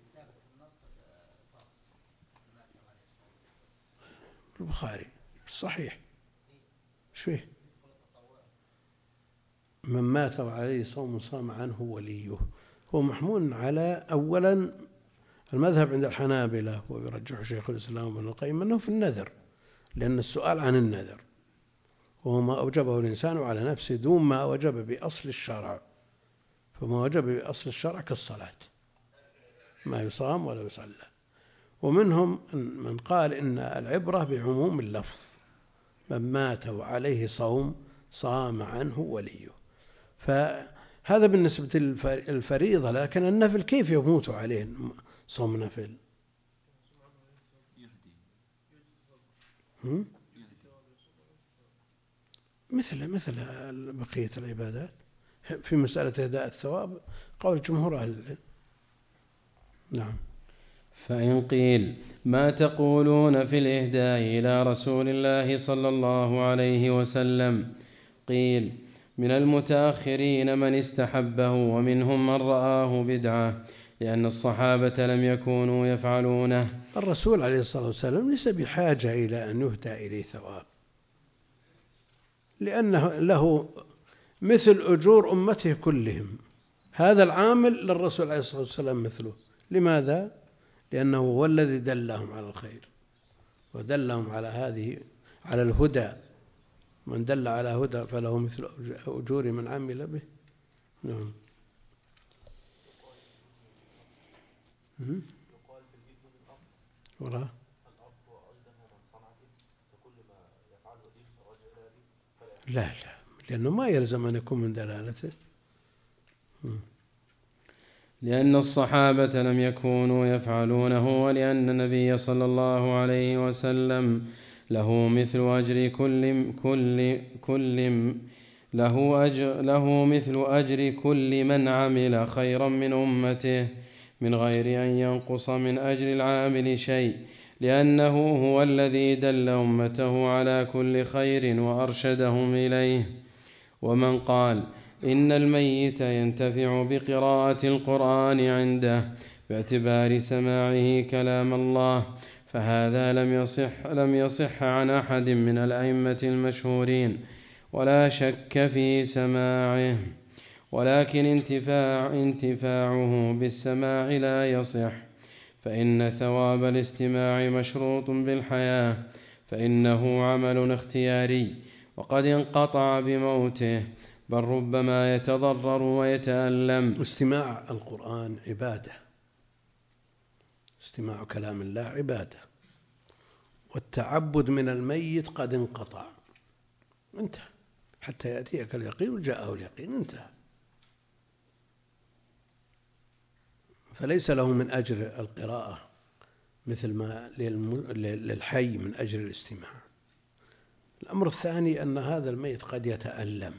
Speaker 1: البخاري صحيح. ايش فيه؟ من مات وعليه صوم صام عنه وليه، هو محمول على أولا المذهب عند الحنابلة ويرجح شيخ الإسلام ابن القيم أنه في النذر، لأن السؤال عن النذر وهو ما أوجبه الإنسان على نفسه دون ما وجب بأصل الشرع، فما وجب بأصل الشرع كالصلاة ما يصام ولا يصلى. ومنهم من قال إن العبرة بعموم اللفظ، من مات وعليه صوم صام عنه وليه، فهذا بالنسبة للفريضة. لكن النفل كيف يموت عليه صوم نفل؟ مثل بقية العبادات. في مسألة إهداء الثواب قول جمهور أهل العلم. نعم.
Speaker 2: فإن قيل ما تقولون في الإهداء إلى رسول الله صلى الله عليه وسلم؟ قيل من المتأخرين من استحبه ومنهم من رآه بدعة، لأن الصحابة لم يكونوا يفعلونه.
Speaker 1: الرسول عليه الصلاة والسلام ليس بحاجة إلى أن يهدى إليه ثواب، لأنه له مثل أجور أمته كلهم. هذا العامل للرسول عليه الصلاة والسلام مثله. لماذا؟ لأنه هو الذي دلهم على الخير ودلهم على الهدى. من دل على هدى فله مثل أجور من عمل به. نعم. وراه لا لأنه ما يلزم أن يكون من دلالته.
Speaker 2: لأن الصحابة لم يكونوا يفعلونه، ولأن النبي صلى الله عليه وسلم له مثل أجر كل من عمل خيرا من أمته من غير أن ينقص من أجر العامل شيء، لأنه هو الذي دل أمته على كل خير وأرشدهم إليه. ومن قال إن الميت ينتفع بقراءة القرآن عنده باعتبار سماعه كلام الله، فهذا لم يصح عن أحد من الأئمة المشهورين، ولا شك في سماعه، ولكن انتفاعه بالسماع لا يصح، فإن ثواب الاستماع مشروط بالحياة، فإنه عمل اختياري وقد انقطع بموته، بل ربما يتضرر ويتألم.
Speaker 1: استماع القرآن عبادة، استماع كلام الله عبادة، والتعبد من الميت قد انقطع، انتهى، حتى يأتيك اليقين، وجاءه اليقين، انتهى. فليس له من أجر القراءة مثل ما للحي من أجر الاستماع. الأمر الثاني أن هذا الميت قد يتألم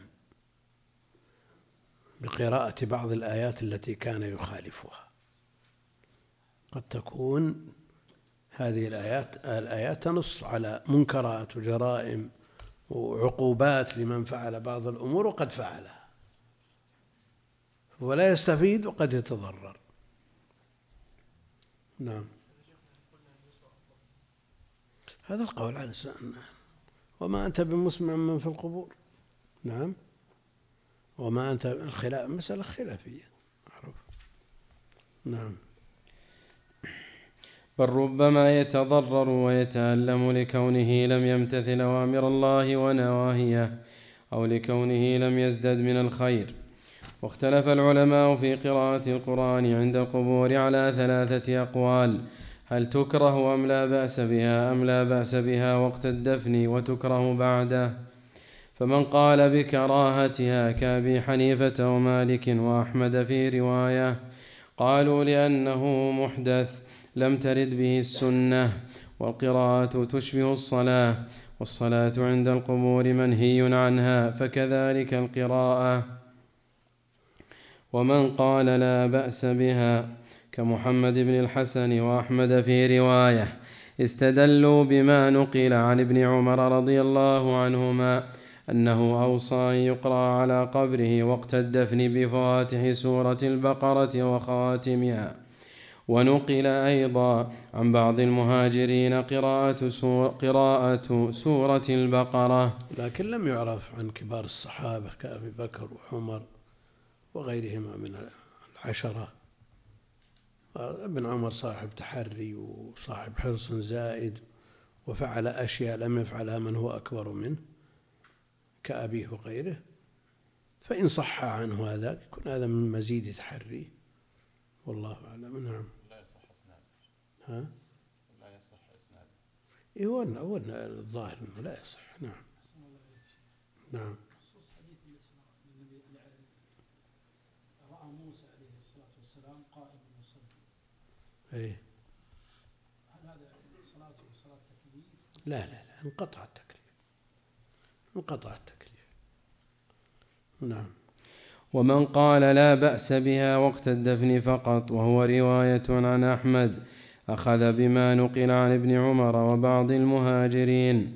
Speaker 1: بقراءة بعض الآيات التي كان يخالفها، قد تكون هذه الآيات تنص على منكرات وجرائم وعقوبات لمن فعل بعض الأمور وقد فعلها، ولا يستفيد وقد يتضرر. نعم، هذا القول على سنة. وما أنت بمسمع من في القبور. نعم، وما أنت مسألة خلافية معروف. نعم،
Speaker 2: بل ربما يتضرر ويتألم لكونه لم يمتثل أوامر الله ونواهيه، أو لكونه لم يزدد من الخير. واختلف العلماء في قراءة القرآن عند القبور على 3 أقوال: هل تكره أم لا بأس بها، أم لا بأس بها وقت الدفن وتكره بعده؟ فمن قال بكراهتها كأبي حنيفة ومالك وأحمد في رواية، قالوا لأنه محدث لم ترد به السنة، والقراءة تشبه الصلاة، والصلاة عند القبور منهي عنها، فكذلك القراءة. ومن قال لا بأس بها كمحمد بن الحسن وأحمد في رواية، استدلوا بما نقل عن ابن عمر رضي الله عنهما أنه أوصى أن يقرأ على قبره وقت الدفن بفواتح سورة البقرة وخواتمها. ونقل أيضا عن بعض المهاجرين قراءة سورة البقرة،
Speaker 1: لكن لم يعرف عن كبار الصحابة كأبي بكر وعمر وغيرهما من العشرة. ابن عمر صاحب تحري وصاحب حرص زائد، وفعل أشياء لم يفعلها من هو أكبر منه كأبيه وغيره، فإن صح عنه هذا يكون هذا من مزيد تحري، والله أعلم. نعم.
Speaker 4: لا يصح إسناده.
Speaker 1: ها؟
Speaker 4: لا يصح إسناده.
Speaker 1: إيه، هو الظاهر أنه لا يصح. نعم. نعم.
Speaker 3: رأى موسى عليه الصلاة والسلام قائما يصلي.
Speaker 1: إيه.
Speaker 3: هل هذا صلاته صلاة تكليف؟
Speaker 1: لا، انقطع التكليف. نعم.
Speaker 2: ومن قال لا بأس بها وقت الدفن فقط، وهو رواية عن أحمد، أخذ بما نقل عن ابن عمر وبعض المهاجرين.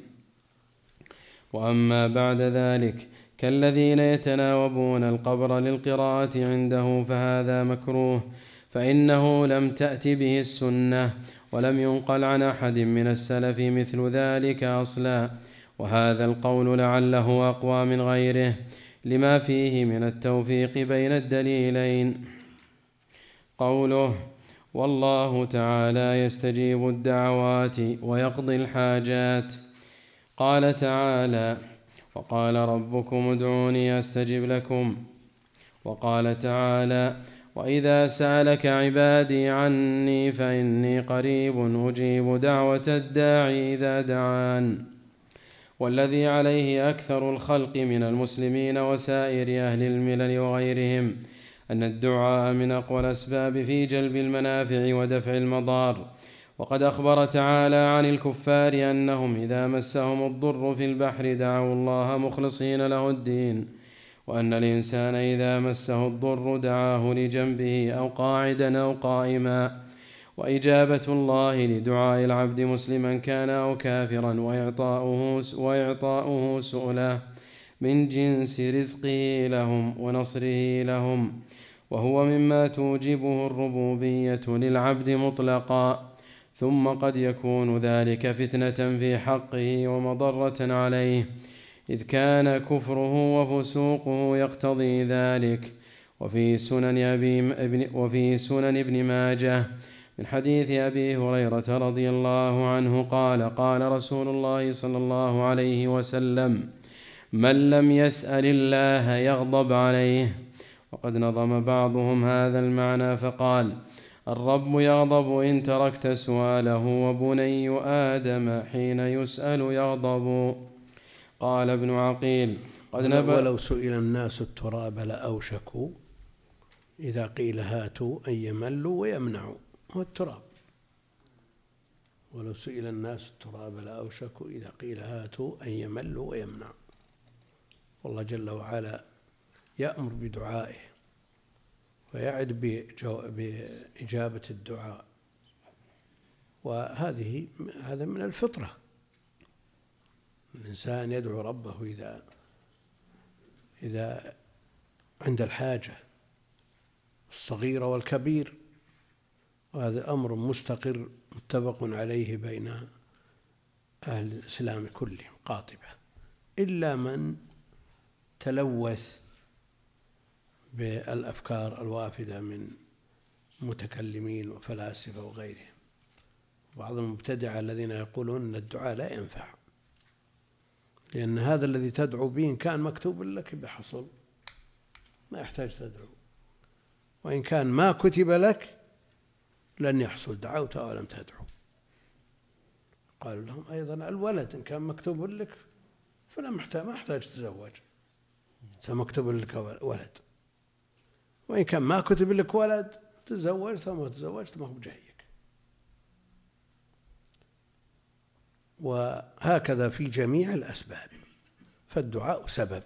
Speaker 2: وأما بعد ذلك كالذين يتناوبون القبر للقراءة عنده فهذا مكروه، فإنه لم تأت به السنة، ولم ينقل عن أحد من السلف مثل ذلك أصلا، وهذا القول لعله أقوى من غيره لما فيه من التوفيق بين الدليلين. قوله: والله تعالى يستجيب الدعوات ويقضي الحاجات. قال تعالى: وقال ربكم ادعوني أستجب لكم. وقال تعالى: وإذا سألك عبادي عني فإني قريب أجيب دعوة الداعي إذا دعان. والذي عليه أكثر الخلق من المسلمين وسائر أهل الملل وغيرهم أن الدعاء من أقوى الأسباب في جلب المنافع ودفع المضار. وقد أخبر تعالى عن الكفار أنهم إذا مسهم الضر في البحر دعوا الله مخلصين له الدين، وأن الإنسان إذا مسه الضر دعاه لجنبه أو قاعدا أو قائما. وإجابة الله لدعاء العبد مسلما كان أو كافرا وإعطاؤه سؤله من جنس رزقه لهم ونصره لهم، وهو مما توجبه الربوبية للعبد مطلقا. ثم قد يكون ذلك فتنة في حقه ومضرة عليه، إذ كان كفره وفسوقه يقتضي ذلك. وفي سنن ابن ماجه من حديث أبي هريرة رضي الله عنه قال: قال رسول الله صلى الله عليه وسلم: من لم يسأل الله يغضب عليه. وقد نظم بعضهم هذا المعنى فقال: الرب يغضب إن تركت سؤاله، وبني آدم حين يسأل يغضب. قال ابن عقيل:
Speaker 1: ولو سئل الناس التراب لأوشكوا إذا قيل هاتوا أن يملوا ويمنعوا. هو التراب. ولو سئل الناس التراب لأوشكوا إذا قيل هاتوا أن يملوا ويمنعوا. والله جل وعلا يأمر بدعائه ويعد بإجابة الدعاء، هذا من الفطرة. الإنسان يدعو ربه إذا عند الحاجة الصغيرة والكبير، وهذا أمر مستقر متفق عليه بين أهل الإسلام كلهم قاطبة، إلا من تلوث بالأفكار الوافدة من متكلمين وفلاسفة وغيرهم. بعض المبتدعة الذين يقولون أن الدعاء لا ينفع، لأن هذا الذي تدعو به إن كان مكتوب لك بحصل ما يحتاج تدعو، وإن كان ما كتب لك لن يحصل دعوت ولم تدعو. قالوا لهم أيضا الولد إن كان مكتوب لك فلا ما يحتاج تتزوج، سمكتب لك ولد، وإن كان ما كتب لك ولد تزوجت وما تزوجت ما هو بجهيك. وهكذا في جميع الأسباب، فالدعاء سبب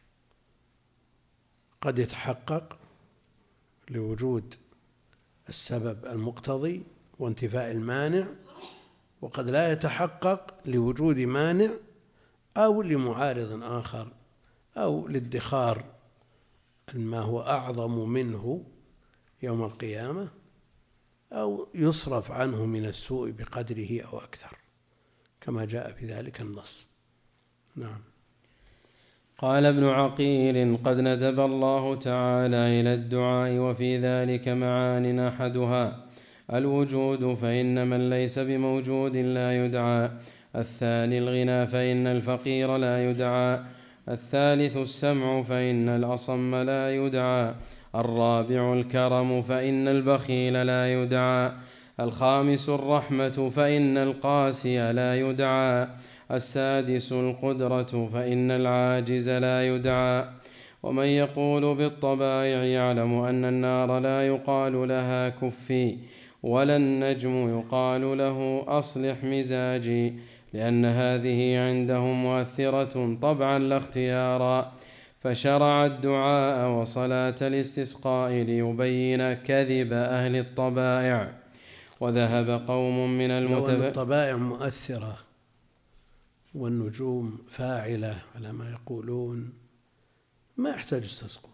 Speaker 1: قد يتحقق لوجود السبب المقتضي وانتفاء المانع، وقد لا يتحقق لوجود مانع أو لمعارض آخر أو لادخار ما هو أعظم منه يوم القيامة، أو يصرف عنه من السوء بقدره أو أكثر، كما جاء في ذلك النص. نعم.
Speaker 2: قال ابن عقيل: قد ندب الله تعالى إلى الدعاء، وفي ذلك معان: أحدها الوجود، فإن من ليس بموجود لا يدعى. الثاني الغنى، فإن الفقير لا يدعى. الثالث السمع، فإن الأصم لا يدعى. الرابع الكرم، فإن البخيل لا يدعى. الخامس الرحمة، فإن القاسي لا يدعى. السادس القدرة، فإن العاجز لا يدعى. ومن يقول بالطبائع يعلم أن النار لا يقال لها كفي، ولا النجم يقال له أصلح مزاجي، لأن هذه عندهم مؤثرة طبعا لا اختيارا. فشرع الدعاء وصلاة الاستسقاء ليبين كذب أهل الطبائع. وذهب قوم من
Speaker 1: الطبائع مؤثرة والنجوم فاعلة على ما يقولون، ما يحتاج يستسقون،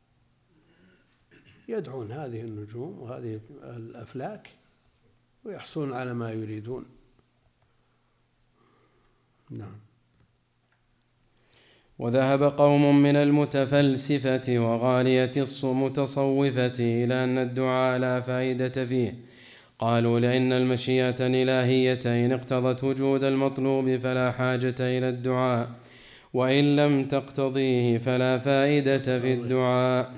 Speaker 1: يدعون هذه النجوم وهذه الأفلاك ويحصلون على ما يريدون. نعم.
Speaker 2: وذهب قوم من المتفلسفة وغالية المتصوفة إلى أن الدعاء لا فائدة فيه. قالوا: لأن المشيئة الإلهية إن اقتضت وجود المطلوب فلا حاجة إلى الدعاء، وإن لم تقتضيه فلا فائدة في الدعاء.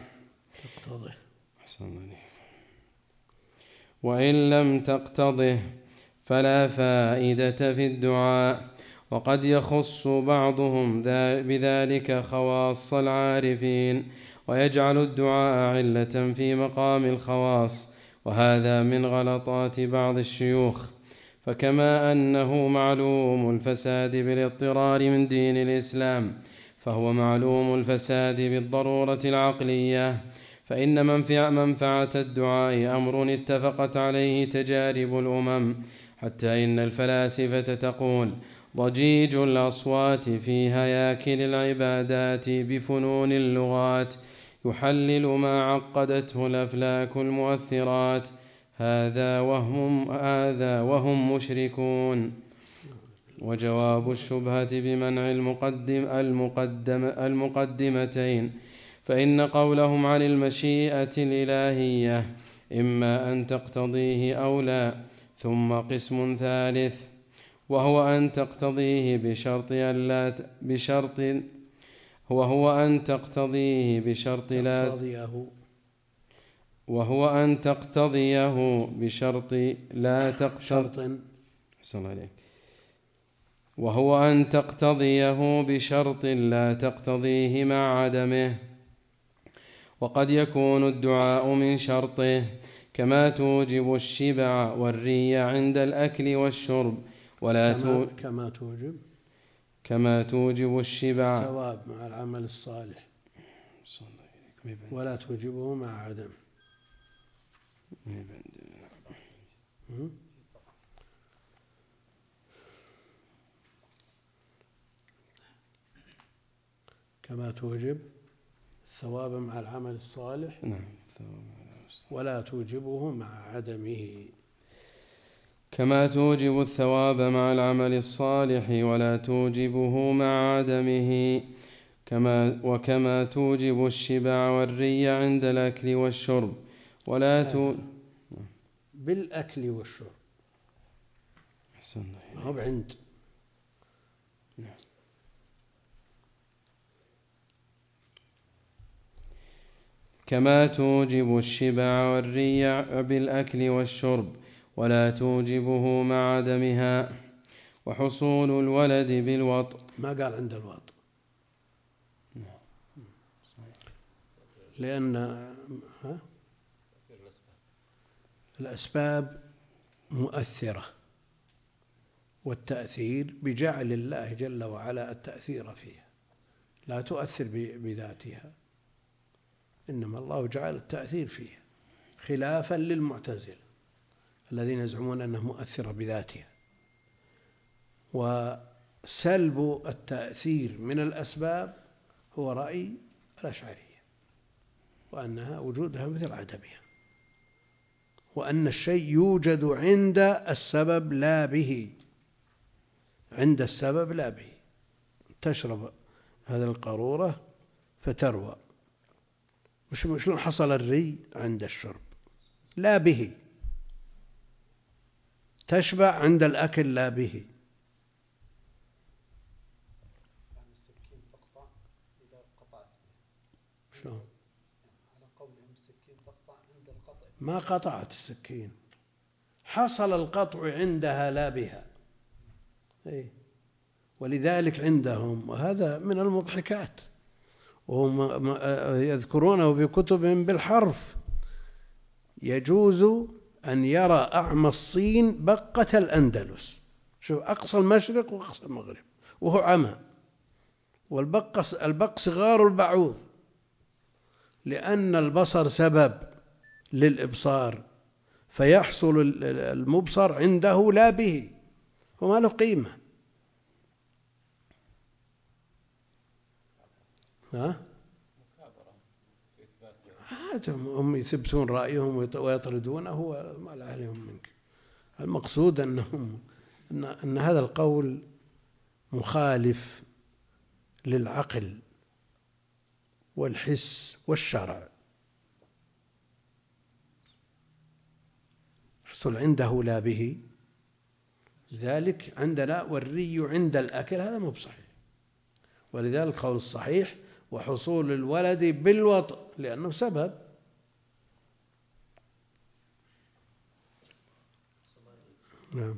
Speaker 2: وإن لم تقتضه فلا فائدة في الدعاء. وقد يخص بعضهم بذلك خواص العارفين، ويجعل الدعاء علة في مقام الخواص، وهذا من غلطات بعض الشيوخ. فكما أنه معلوم الفساد بالاضطرار من دين الإسلام، فهو معلوم الفساد بالضرورة العقلية. فإن منفعة الدعاء أمر اتفقت عليه تجارب الأمم، حتى إن الفلاسفة تقول: ضجيج الأصوات في هياكل العبادات بفنون اللغات يحلل ما عقدته الأفلاك المؤثرات. هذا وهم مشركون. وجواب الشبهة بمنع المقدمتين، فإن قولهم عن المشيئة الإلهية إما أن تقتضيه أو لا، ثم قسم ثالث وهو أن تقتضيه بشرط لا تقتضيه مع عدمه. وقد يكون الدعاء من شرطه، كما توجب الشبع والري عند الأكل والشرب، كما توجب الشبع
Speaker 1: ثواب مع العمل الصالح، ولا توجبه مع عدم. كما توجب الثواب مع العمل الصالح، ولا توجبه مع عدمه.
Speaker 2: كما توجب الثواب مع العمل الصالح ولا توجبه مع عدمه، وكما توجب الشبع والري عند الأكل والشرب،
Speaker 1: بالأكل والشرب، ما هو بعند.
Speaker 2: كما توجب الشبع والري بالأكل والشرب ولا توجبه مع عدمها. وحصول الولد بالوطء،
Speaker 1: ما قال عند الوطء، لأن الأسباب مؤثرة، والتأثير بجعل الله جل وعلا التأثير فيها، لا تؤثر بذاتها، إنما الله جعل التأثير فيها، خلافا للمعتزلة الذين يزعمون أنها مؤثرة بذاتها. وسلب التأثير من الأسباب هو رأي الأشعرية، وأنها وجودها مثل عدمها، وأن الشيء يوجد عند السبب لا به، عند السبب لا به. تشرب هذا القارورة فتروى، شلون حصل الري؟ عند الشرب لا به. تشبع عند الأكل لا به.
Speaker 3: السكين تقطع إذا قطعت.
Speaker 1: شلون؟
Speaker 3: على قولهم السكين تقطع عند القطع.
Speaker 1: ما قطعت السكين، حصل القطع عندها لا بها. ولذلك عندهم، وهذا من المضحكات، وهم يذكرونه في كتبهم بالحرف، يجوز أن يرى أعمى الصين بقة الأندلس، شوف أقصى المشرق وأقصى المغرب وهو عمى، والبق صغار البعوض، لأن البصر سبب للإبصار، فيحصل المبصر عنده لا به، وما له قيمة. هم يثبتون رأيهم ويطردونه، وما له عليهم منك. المقصود أن هذا القول مخالف للعقل والحس والشرع. يحصل عنده لا به، لذلك عندنا والري عند الأكل، هذا مو بصحيح. ولذلك القول الصحيح وحصول الولد بالوطء، لأنه سبب. نعم.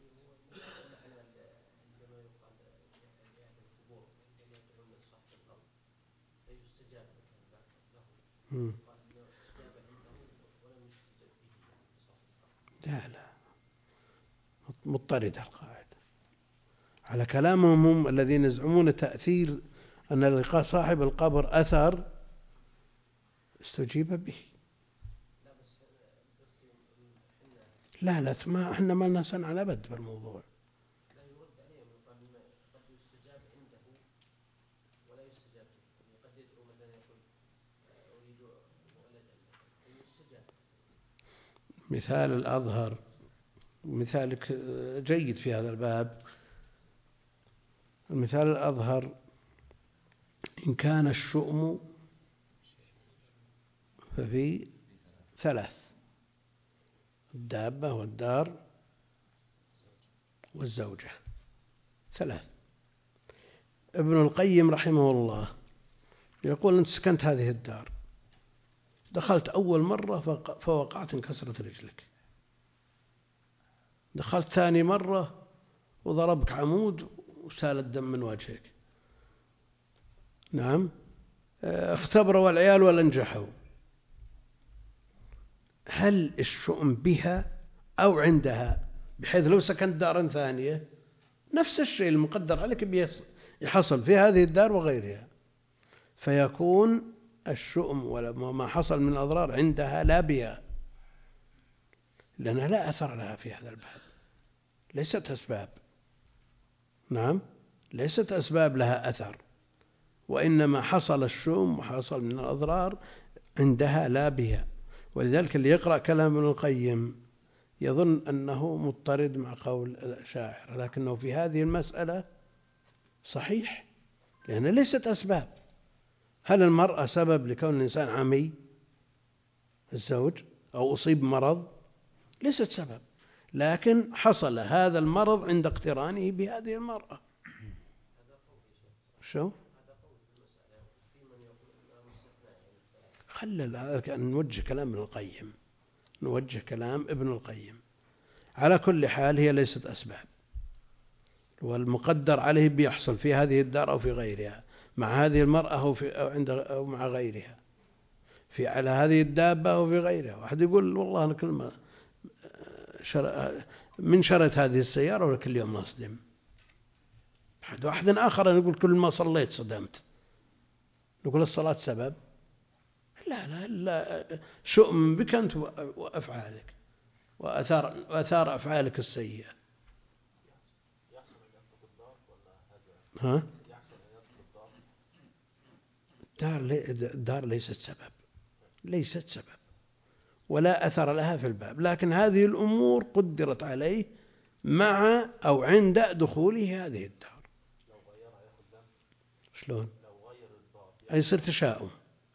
Speaker 1: لا مضطردة القاعدة على كلامهم هم الذين يزعمون تأثير، أن لقاء صاحب القبر أثر استجيب به. لا ما احنا ما لنا سنة على أبد بالموضوع.
Speaker 3: لا يرد عليهم، يقال قد يستجاب عنده ولا يستجاب، قد يدعو مثلا يقول أريد ولدا، يستجاب.
Speaker 1: مثال الأظهر مثالك جيد في هذا الباب. المثال الأظهر إن كان الشؤم ففي 3: الدابة والدار والزوجة. 3. ابن القيم رحمه الله يقول أنت سكنت هذه الدار، دخلت أول مرة فوقعت انكسرت رجلك، دخلت ثاني مرة وضربك عمود وسال الدم من وجهك. نعم. اختبروا العيال ولا نجحوا. هل الشؤم بها أو عندها، بحيث لو سكنت دارا ثانية نفس الشيء المقدر عليك يحصل في هذه الدار وغيرها، فيكون الشؤم وما حصل من أضرار عندها لا بها، لأنها لا أثر لها في هذا الباب، ليست أسباب. نعم، ليست أسباب لها أثر، وإنما حصل الشؤم وحصل من الأضرار عندها لا بها. ولذلك اللي يقرأ كلام ابن القيم يظن أنه مضطرد مع قول الشاعر، لكنه في هذه المسألة صحيح، لأنها ليست أسباب. هل المرأة سبب لكون الإنسان عمي الزوج أو أصيب مرض؟ ليست سبب، لكن حصل هذا المرض عند اقترانه بهذه المرأة. شو؟ خلل نوجه كلام ابن القيم، نوجه كلام ابن القيم. على كل حال هي ليست أسباب، والمقدر عليه بيحصل في هذه الدار أو في غيرها، مع هذه المرأة أو مع غيرها، على هذه الدابة أو في غيرها. واحد يقول والله أنا كل ما من شريت هذه السيارة ولا كل يوم أصدم. واحد آخر يقول كل ما صليت صدمت. نقول الصلاة سبب؟ لا، شؤم بك أنت وأفعالك وأثار أفعالك السيئة. ها؟ الدار ليست سبب ولا أثر لها في الباب، لكن هذه الأمور قدرت عليه مع أو عند دخوله هذه الدار. شلون؟ أي يصير تشاؤم.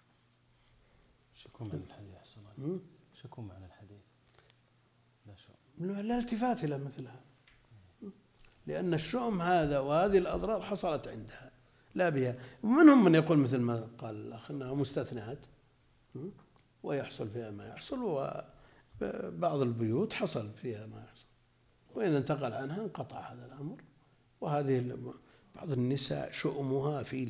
Speaker 2: شكو معنى الحديث؟ شكو معنى الحديث؟
Speaker 1: لا التفات إلى مثلها، لأن الشؤم هذا وهذه الأضرار حصلت عندها لا بها. ومنهم من يقول مثل ما قال الأخ أنها مستثنات ويحصل فيها ما يحصل، وبعض البيوت حصل فيها ما يحصل، وإذا انتقل عنها انقطع هذا الأمر. وهذه بعض النساء شؤمها في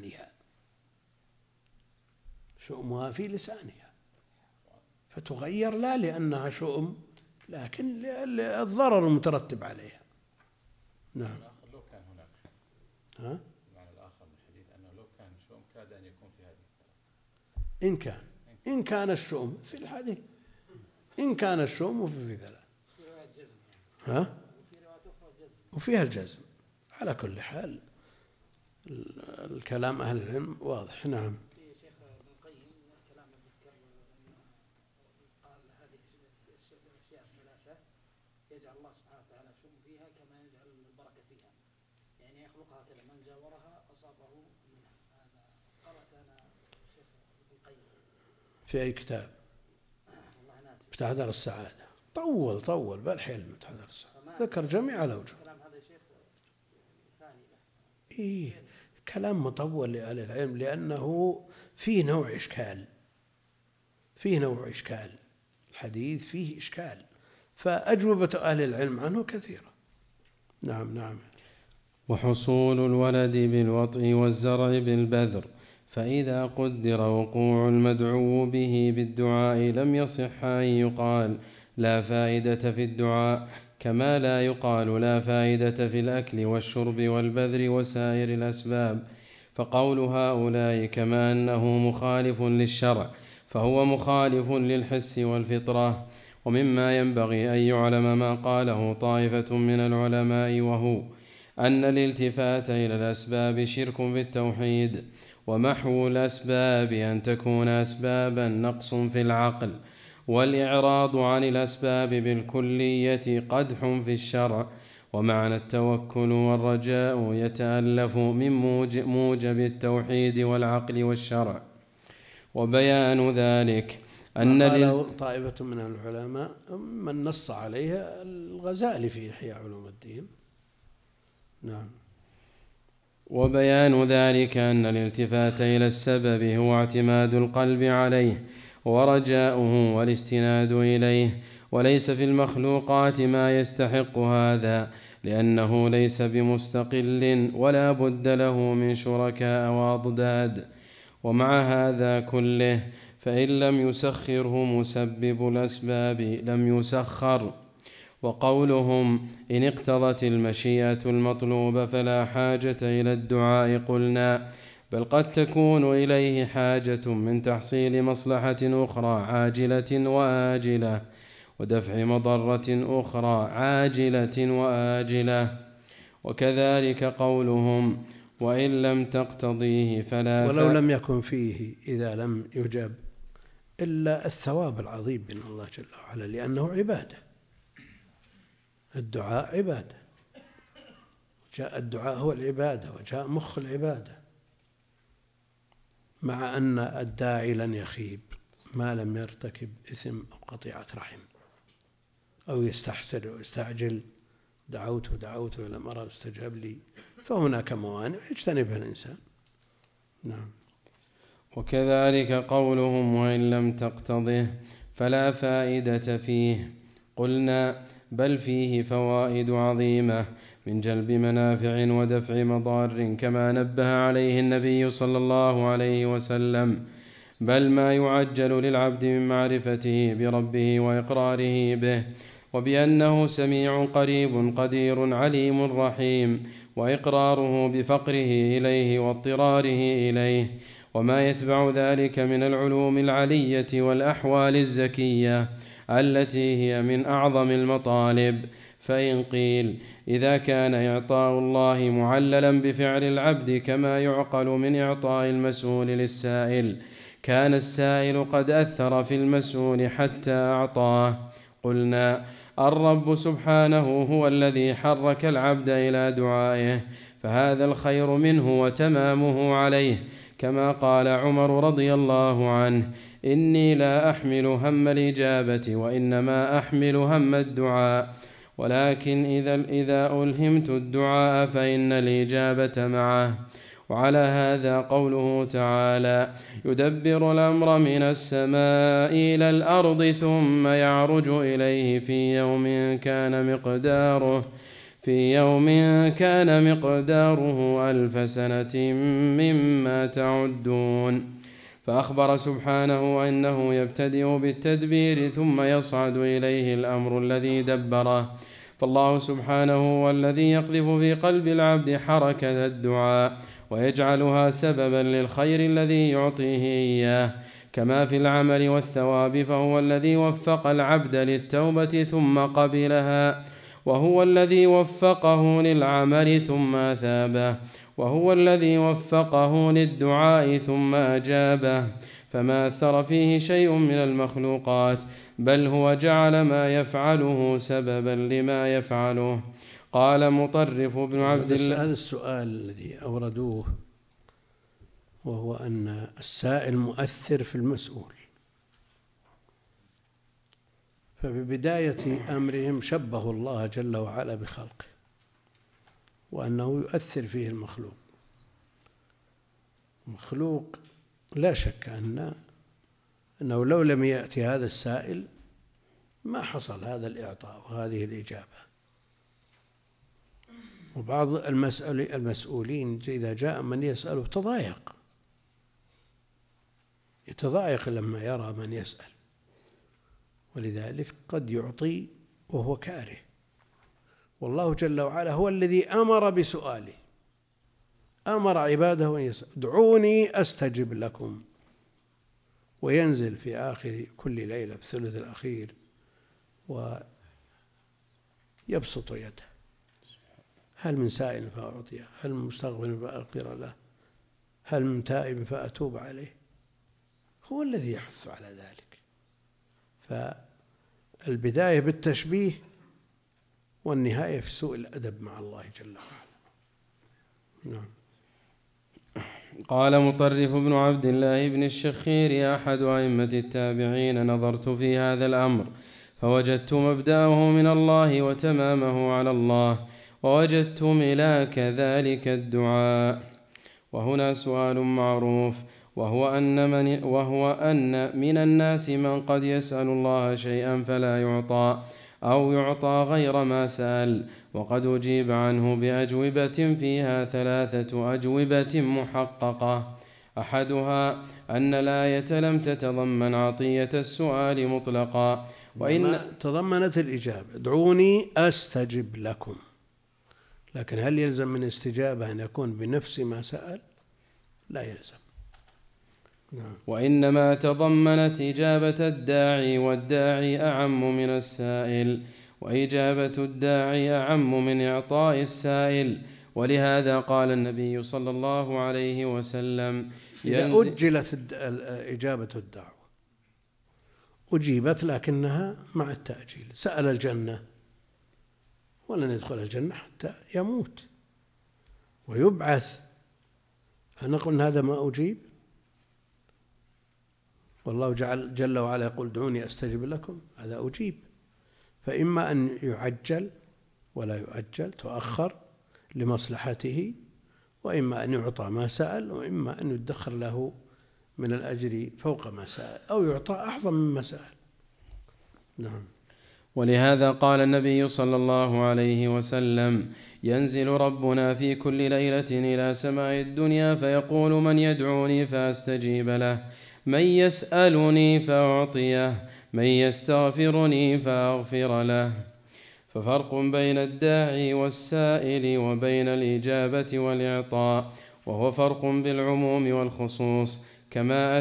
Speaker 1: لسانها، فتغير لا لأنها شؤم لكن للضرر المترتب عليها. نعم.
Speaker 4: لو كان هناك المعنى الآخر من الحديث أنه لو كان شؤم كاد أن يكون في هذه
Speaker 1: إن كان الشؤم في الحديث، إن كان الشؤم في ثلاث وفيها الجزم. على كل حال الكلام أهل العلم واضح. نعم.
Speaker 3: شيخ ابن القيم الكلام ذكر قال هذه الأشياء الثلاثة يجعل الله سبحانه وتعالى شؤم فيها كما يجعل البركة فيها، يعني يخلقها كذا من جاورها أصابه منها. هذا قرأت أنا شيخ ابن القيم
Speaker 1: في أي كتاب؟ مفتاح دار السعادة. طول بالحيل مفتاح دار السعادة، ذكر جميع الأوجه. كلام مطول لأهل العلم، لأنه فيه نوع إشكال، الحديث فيه إشكال، فأجوبة أهل العلم عنه كثيرة. نعم.
Speaker 2: وحصول الولد بالوطء والزرع بالبذر، فإذا قدر وقوع المدعو به بالدعاء لم يصح أن يقال لا فائدة في الدعاء، كما لا يقال لا فائدة في الأكل والشرب والبذر وسائر الأسباب. فقول هؤلاء كما أنه مخالف للشرع فهو مخالف للحس والفطرة. ومما ينبغي أن يعلم ما قاله طائفة من العلماء، وهو أن الالتفات إلى الأسباب شرك في التوحيد، ومحو الأسباب أن تكون أسبابا نقص في العقل، والإعراض عن الأسباب بالكلية قدح في الشرع. ومعنى التوكل والرجاء يتألف من موجب التوحيد والعقل والشرع. وبيان ذلك أن
Speaker 1: قال طائفة من العلماء من نص عليها الغزالي في إحياء علوم الدين. نعم.
Speaker 2: وبيان ذلك أن الالتفات إلى السبب هو اعتماد القلب عليه ورجاؤه والاستناد إليه، وليس في المخلوقات ما يستحق هذا، لأنه ليس بمستقل ولا بد له من شركاء وأضداد. ومع هذا كله فإن لم يسخره مسبب الأسباب لم يسخر. وقولهم إن اقتضت المشيئة المطلوب فلا حاجة إلى الدعاء، قلنا بل قد تكون إليه حاجة من تحصيل مصلحة أخرى عاجلة وآجلة، ودفع مضرة أخرى عاجلة وآجلة. وكذلك قولهم وإن لم تقتضيه فلا
Speaker 1: ولو لم يكن فيه إذا لم يجب إلا الثواب العظيم من الله جل وعلا، لأنه عبادة. الدعاء عبادة، جاء الدعاء هو العبادة وجاء مخ العبادة، مع أن الداعي لن يخيب ما لم يرتكب إثم أو قطيعة رحم أو يستحسر ويستعجل دعوت لم أرى استجاب لي، فهناك موانع يجتنبها الإنسان. نعم.
Speaker 2: وكذلك قولهم وإن لم تقتضه فلا فائدة فيه، قلنا بل فيه فوائد عظيمة من جلب منافع ودفع مضار، كما نبه عليه النبي صلى الله عليه وسلم، بل ما يعجل للعبد من معرفته بربه وإقراره به وبأنه سميع قريب قدير عليم رحيم، وإقراره بفقره إليه واضطراره إليه، وما يتبع ذلك من العلوم العلية والأحوال الزكية التي هي من أعظم المطالب. فإن قيل إذا كان إعطاء الله معللا بفعل العبد كما يعقل من إعطاء المسؤول للسائل، كان السائل قد أثر في المسؤول حتى أعطاه، قلنا الرب سبحانه هو الذي حرك العبد إلى دعائه، فهذا الخير منه وتمامه عليه، كما قال عمر رضي الله عنه إني لا أحمل هم الإجابة وإنما أحمل هم الدعاء، ولكن إذا ألهمت الدعاء فإن الإجابة معه. وعلى هذا قوله تعالى يدبر الأمر من السماء إلى الأرض ثم يعرج إليه في يوم كان مقداره 1000 سنة مما تعدون. فأخبر سبحانه أنه يبتدئ بالتدبير ثم يصعد إليه الأمر الذي دبره، فالله سبحانه هو الذي يقذف في قلب العبد حركة الدعاء ويجعلها سببا للخير الذي يعطيه إياه، كما في العمل والثواب، فهو الذي وفق العبد للتوبة ثم قبلها، وهو الذي وفقه للعمل ثم أثابه، وهو الذي وفقه للدعاء ثم أجابه، فما أثر فيه شيء من المخلوقات، بل هو جعل ما يفعله سببا لما يفعله. قال مطرف بن عبد الله.
Speaker 1: هذا السؤال الذي أوردوه وهو أن السائل مؤثر في المسؤول، فببداية أمرهم شبهوا الله جل وعلا بخلقه وأنه يؤثر فيه المخلوق لا شك أنه لو لم يأتي هذا السائل ما حصل هذا الإعطاء وهذه الإجابة. وبعض المسؤولين إذا جاء من يسأله يتضايق لما يرى من يسأل، ولذلك قد يعطي وهو كاره. والله جل وعلا هو الذي أمر بسؤاله، أمر عباده أن يسأل ادعوني أستجب لكم، وينزل في آخر كل ليلة في الثلث الأخير ويبسط يده، هل من سائل فأعطيه، هل من مستغفر فأغفر له، هل من تائب فأتوب عليه. هو الذي يحث على ذلك، فالبداية بالتشبيه والنهاية في سوء الأدب مع الله جل وعلا. نعم.
Speaker 2: قال مطرف بن عبد الله بن الشخير أحد أئمة التابعين: نظرت في هذا الأمر فوجدت مبدأه من الله وتمامه على الله، ووجدت ملاك ذلك الدعاء. وهنا سؤال معروف، وهو أن من الناس من قد يسأل الله شيئا فلا يعطى، أو يعطى غير ما سأل، وقد أجيب عنه بأجوبة فيها 3 أجوبة محققة. أحدها أن الآية لم تتضمن عطية السؤال مطلقا،
Speaker 1: وإن تضمنت الإجابة: ادعوني أستجب لكم، لكن هل يلزم من استجابة أن يكون بنفس ما سأل؟ لا يلزم. نعم.
Speaker 2: وإنما تضمنت إجابة الداعي، والداعي أعم من السائل، وإجابة الداعي أعم من إعطاء السائل. ولهذا قال النبي صلى الله عليه وسلم:
Speaker 1: إذا أجلت إجابة الدعوة أجيبت لكنها مع التأجيل. سأل الجنة ولن يدخل الجنة حتى يموت ويبعث، فنقول هذا ما أجيب؟ والله جل وعلا يقول: دعوني أستجب لكم، هذا أجيب. فإما أن يعجل ولا يؤجل، تؤخر لمصلحته، وإما أن يعطى ما سأل، وإما أن يدخر له من الأجر فوق ما سأل، أو يعطى أعظم مما سأل. نعم.
Speaker 2: ولهذا قال النبي صلى الله عليه وسلم: ينزل ربنا في كل ليلة إلى سماء الدنيا فيقول: من يدعوني فأستجيب له، من يسألني فأعطيه، من يستغفرني فأغفر له. ففرق بين الداعي والسائل وبين الإجابة والإعطاء، وهو فرق بالعموم والخصوص، كما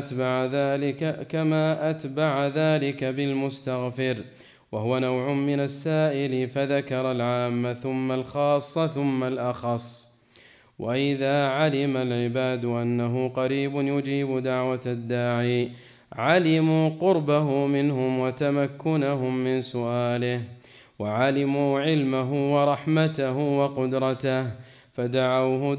Speaker 2: أتبع ذلك بالمستغفر، وهو نوع من السائل، فذكر العام ثم الخاص ثم الأخص. وإذا علم العباد أنه قريب يجيب دعوة الداعي، علموا قربه منهم وتمكنهم من سؤاله، وعلموا علمه ورحمته وقدرته، فدعوه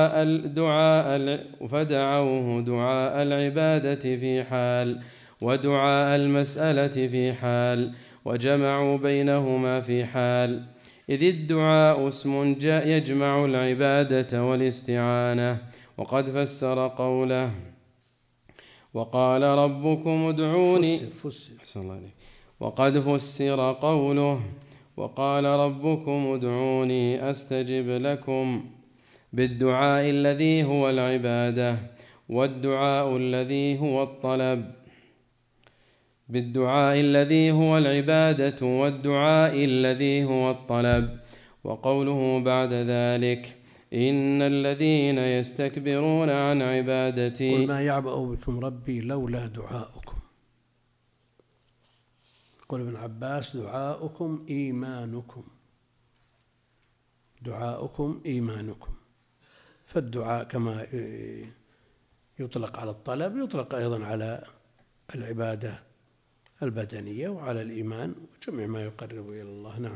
Speaker 2: دعاء العبادة في حال، ودعاء المسألة في حال، وجمعوا بينهما في حال، إذ الدعاء اسم يجمع العبادة والاستعانة. وقد فسر قوله: وقال ربكم ادعوني، وقد فسر قوله: وقال ربكم ادعوني أستجب لكم، بالدعاء الذي هو العبادة، والدعاء الذي هو الطلب، بالدعاء الذي هو العبادة والدعاء الذي هو الطلب. وقوله بعد ذلك: إن الذين يستكبرون عن عبادتي،
Speaker 1: قل ما يعبأ بكم ربي لولا دعاؤكم. قل ابن عباس: دعاؤكم إيمانكم، دعاؤكم إيمانكم. فالدعاء كما يطلق على الطلب يطلق أيضا على العبادة البدنية وعلى الإيمان وجميع ما يقرب إلى الله. نعم.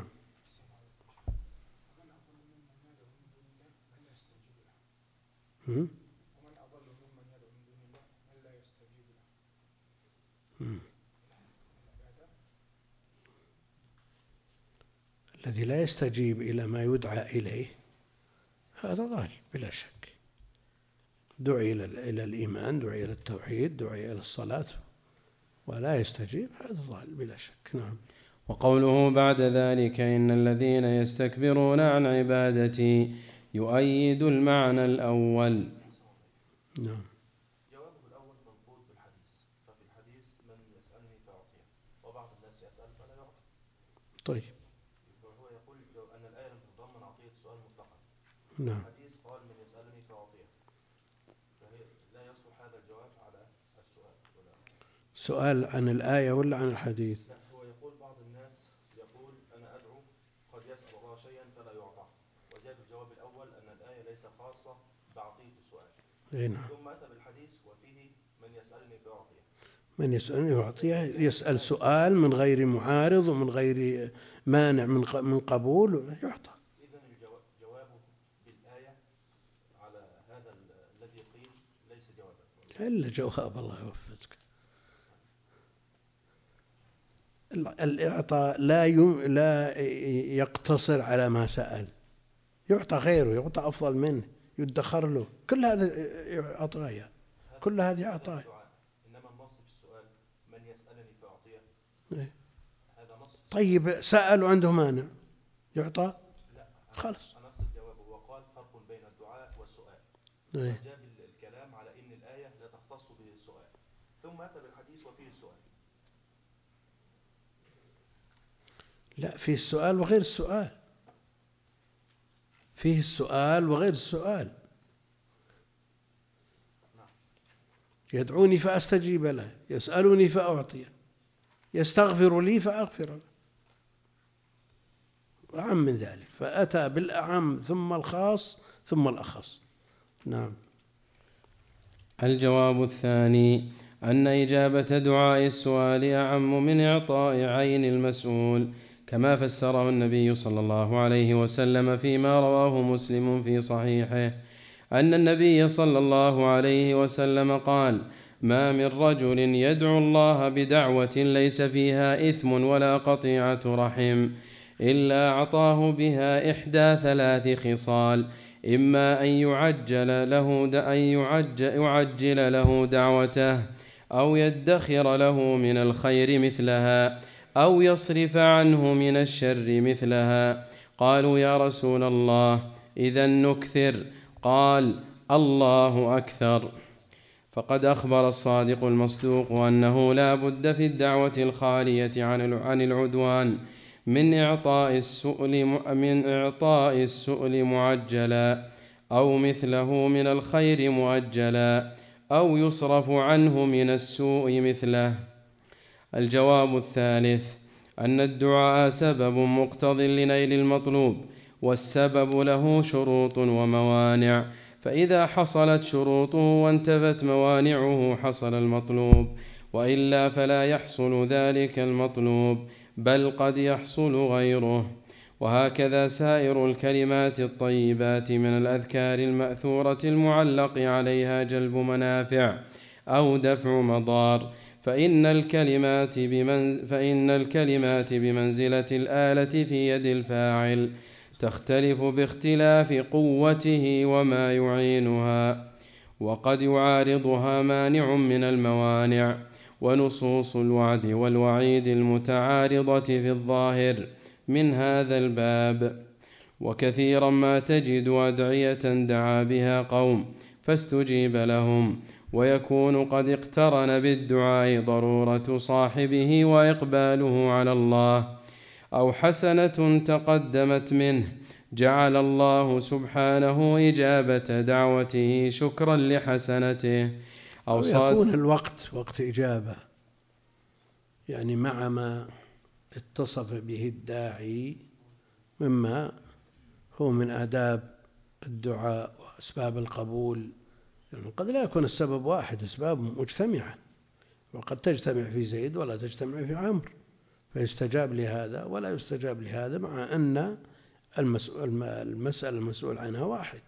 Speaker 1: الذي لا يستجيب إلى ما يدعى إليه هذا ضال بلا شك. دعي إلى الإيمان، دعي إلى التوحيد، دعي إلى الصلاة، ولا يستجيب، هذا ضال بلا شك. نعم.
Speaker 2: وقوله بعد ذلك: إن الذين يستكبرون عن عبادتي، يؤيد المعنى الأول.
Speaker 1: نعم.
Speaker 5: جوابه الأول منقول بالحديث، ففي الحديث: من يسألني فأعطيه، وبعض الناس يسأل فلا يعطي.
Speaker 1: طيب.
Speaker 5: هو يقول أن الآية لم تتضمن عطية السؤال مطلقا.
Speaker 1: نعم.
Speaker 5: الحديث قال: من يسألني فأعطيه، فهي لا يصلح هذا الجواب على السؤال.
Speaker 1: سؤال عن الآية ولا عن الحديث؟
Speaker 5: لا، هو يقول بعض الناس يقول: أنا أدعو، قد يسأل الله شيئا فلا يعطى، وجاء بالجواب الأول أن الآية ليس خاصة بعطية السؤال.
Speaker 1: نعم.
Speaker 5: ثم أتى بالحديث وفيه: من يسألني فأعطيه.
Speaker 1: من يسأل يعطيه، يسأل سؤال من غير معارض ومن غير مانع من قبول يعطى.
Speaker 5: إذن جوابه بالآية على هذا الذي قيل ليس جوابا
Speaker 1: إلا جواب، الله يوفقك. الإعطاء لا يقتصر على ما سأل، يعطى غيره، يعطى أفضل منه، يدخر له، كل هذا عطايا، كل هذه عطايا.
Speaker 5: إنما النص في السؤال من يسألني فأعطيه، هذا نص.
Speaker 1: طيب سأل وعنده مانع يعطى؟
Speaker 5: لا،
Speaker 1: خلاص.
Speaker 5: أنا أقصد جوابه. وقال فرق بين الدعاء والسؤال، وجاب الكلام على إن الآية لا تختص بالسؤال، ثم أتى بالحديث وفيه السؤال.
Speaker 1: لا، فيه السؤال وغير السؤال، فيه السؤال وغير السؤال. يدعوني فأستجيب له، يسألني فأعطيه، يستغفر لي فأغفر له، أعم من ذلك، فأتى بالأعم ثم الخاص ثم الأخص. نعم.
Speaker 2: الجواب الثاني أن إجابة دعاء السؤال أعم من إعطاء عين المسؤول، كما فسره النبي صلى الله عليه وسلم فيما رواه مسلم في صحيحه أن النبي صلى الله عليه وسلم قال: ما من رجل يدعو الله بدعوة ليس فيها إثم ولا قطيعة رحم إلا أعطاه بها إحدى 3 خصال: إما أن يعجل له دعوته، أو يدخر له من الخير مثلها، أو يصرف عنه من الشر مثلها. قالوا: يا رسول الله، إذن نكثر؟ قال: الله أكثر. فقد أخبر الصادق المصدوق أنه لا بد في الدعوة الخالية عن العدوان من إعطاء السؤل معجلا، أو مثله من الخير مؤجلا، أو يصرف عنه من السوء مثله. الجواب الثالث أن الدعاء سبب مقتض لنيل المطلوب، والسبب له شروط وموانع، فإذا حصلت شروطه وانتفت موانعه حصل المطلوب، وإلا فلا يحصل ذلك المطلوب، بل قد يحصل غيره. وهكذا سائر الكلمات الطيبات من الأذكار المأثورة المعلق عليها جلب منافع أو دفع مضار، فإن الكلمات بمنزلة الآلة في يد الفاعل، تختلف باختلاف قوته وما يعينها، وقد يعارضها مانع من الموانع. ونصوص الوعد والوعيد المتعارضة في الظاهر من هذا الباب. وكثيرا ما تجد أدعية دعا بها قوم فاستجيب لهم، ويكون قد اقترن بالدعاء ضرورة صاحبه وإقباله على الله، أو حسنة تقدمت منه، جعل الله سبحانه إجابة دعوته شكرا لحسنته،
Speaker 1: أو يكون الوقت وقت إجابة، يعني مع ما اتصف به الداعي مما هو من آداب الدعاء وأسباب القبول. يعني قد لا يكون السبب واحد، أسباب مجتمعة، وقد تجتمع في زيد ولا تجتمع في عمرو، فيستجاب لهذا ولا يستجاب لهذا، مع أن المسألة المسؤول عنها واحد.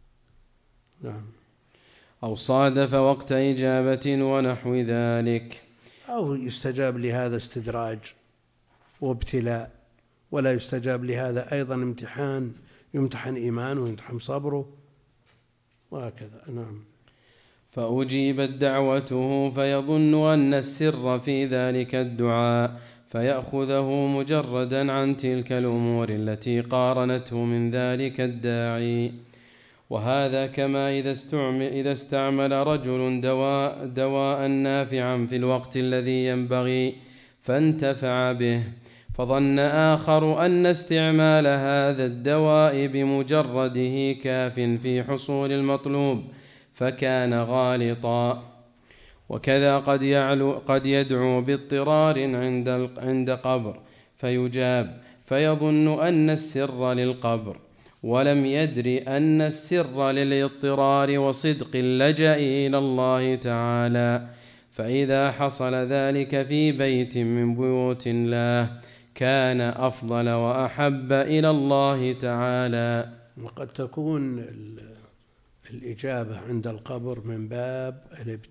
Speaker 1: نعم.
Speaker 2: أو صادف وقت إجابة ونحو ذلك،
Speaker 1: أو يستجاب لهذا استدراج وابتلاء، ولا يستجاب لهذا أيضا امتحان، يمتحن إيمانه ويمتحن صبره، وهكذا. نعم.
Speaker 2: فأجيبت دعوته فيظن أن السر في ذلك الدعاء، فيأخذه مجردا عن تلك الأمور التي قارنته من ذلك الداعي. وهذا كما إذا استعمل رجل دواء نافعا في الوقت الذي ينبغي فانتفع به، فظن آخر أن استعمال هذا الدواء بمجرده كاف في حصول المطلوب، فكان غالطا. وكذا قد يدعو باضطرار عند قبر فيجاب، فيظن أن السر للقبر، ولم يدر أن السر للاضطرار وصدق اللجأ إلى الله تعالى، فإذا حصل ذلك في بيت من بيوت الله كان أفضل وأحب إلى الله تعالى.
Speaker 1: وقد تكون الإجابة عند القبر من باب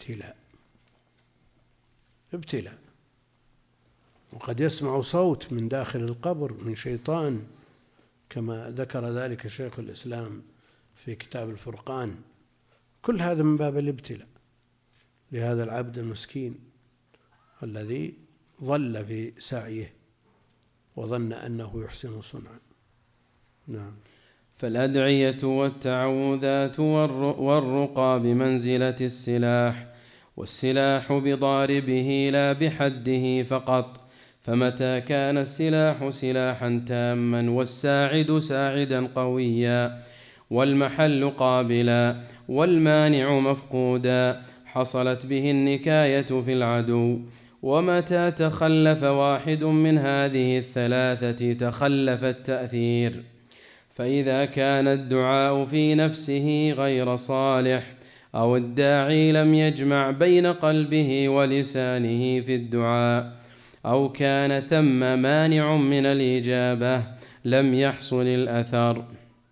Speaker 1: الابتلاء، وقد يسمع صوت من داخل القبر من شيطان كما ذكر ذلك شيخ الإسلام في كتاب الفرقان. كل هذا من باب الابتلاء لهذا العبد المسكين الذي ظل في سعيه وظن أنه يحسن صنعا. نعم.
Speaker 2: فالأدعية والتعوذات والرقى بمنزلة السلاح، والسلاح بضاربه لا بحده فقط، فمتى كان السلاح سلاحا تاما والساعد ساعدا قويا والمحل قابلا والمانع مفقودا حصلت به النكاية في العدو. ومتى تخلف واحد من هذه الثلاثة تخلف التأثير. فإذا كان الدعاء في نفسه غير صالح أو الداعي لم يجمع بين قلبه ولسانه في الدعاء أو كان ثم مانع من الإجابة لم يحصل الأثر.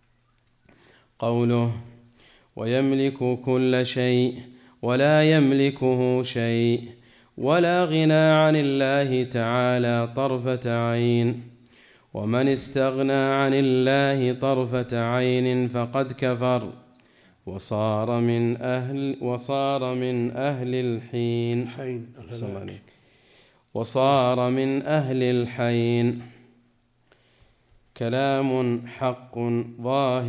Speaker 2: قوله ويملك كل شيء ولا يملكه شيء ولا غنى عن الله تعالى طرفة عين. ومن استغنى عن الله طرفة عين فقد كفر وصار من أهل الحين. وصار من أهل الحين. كلام حق ظاهر.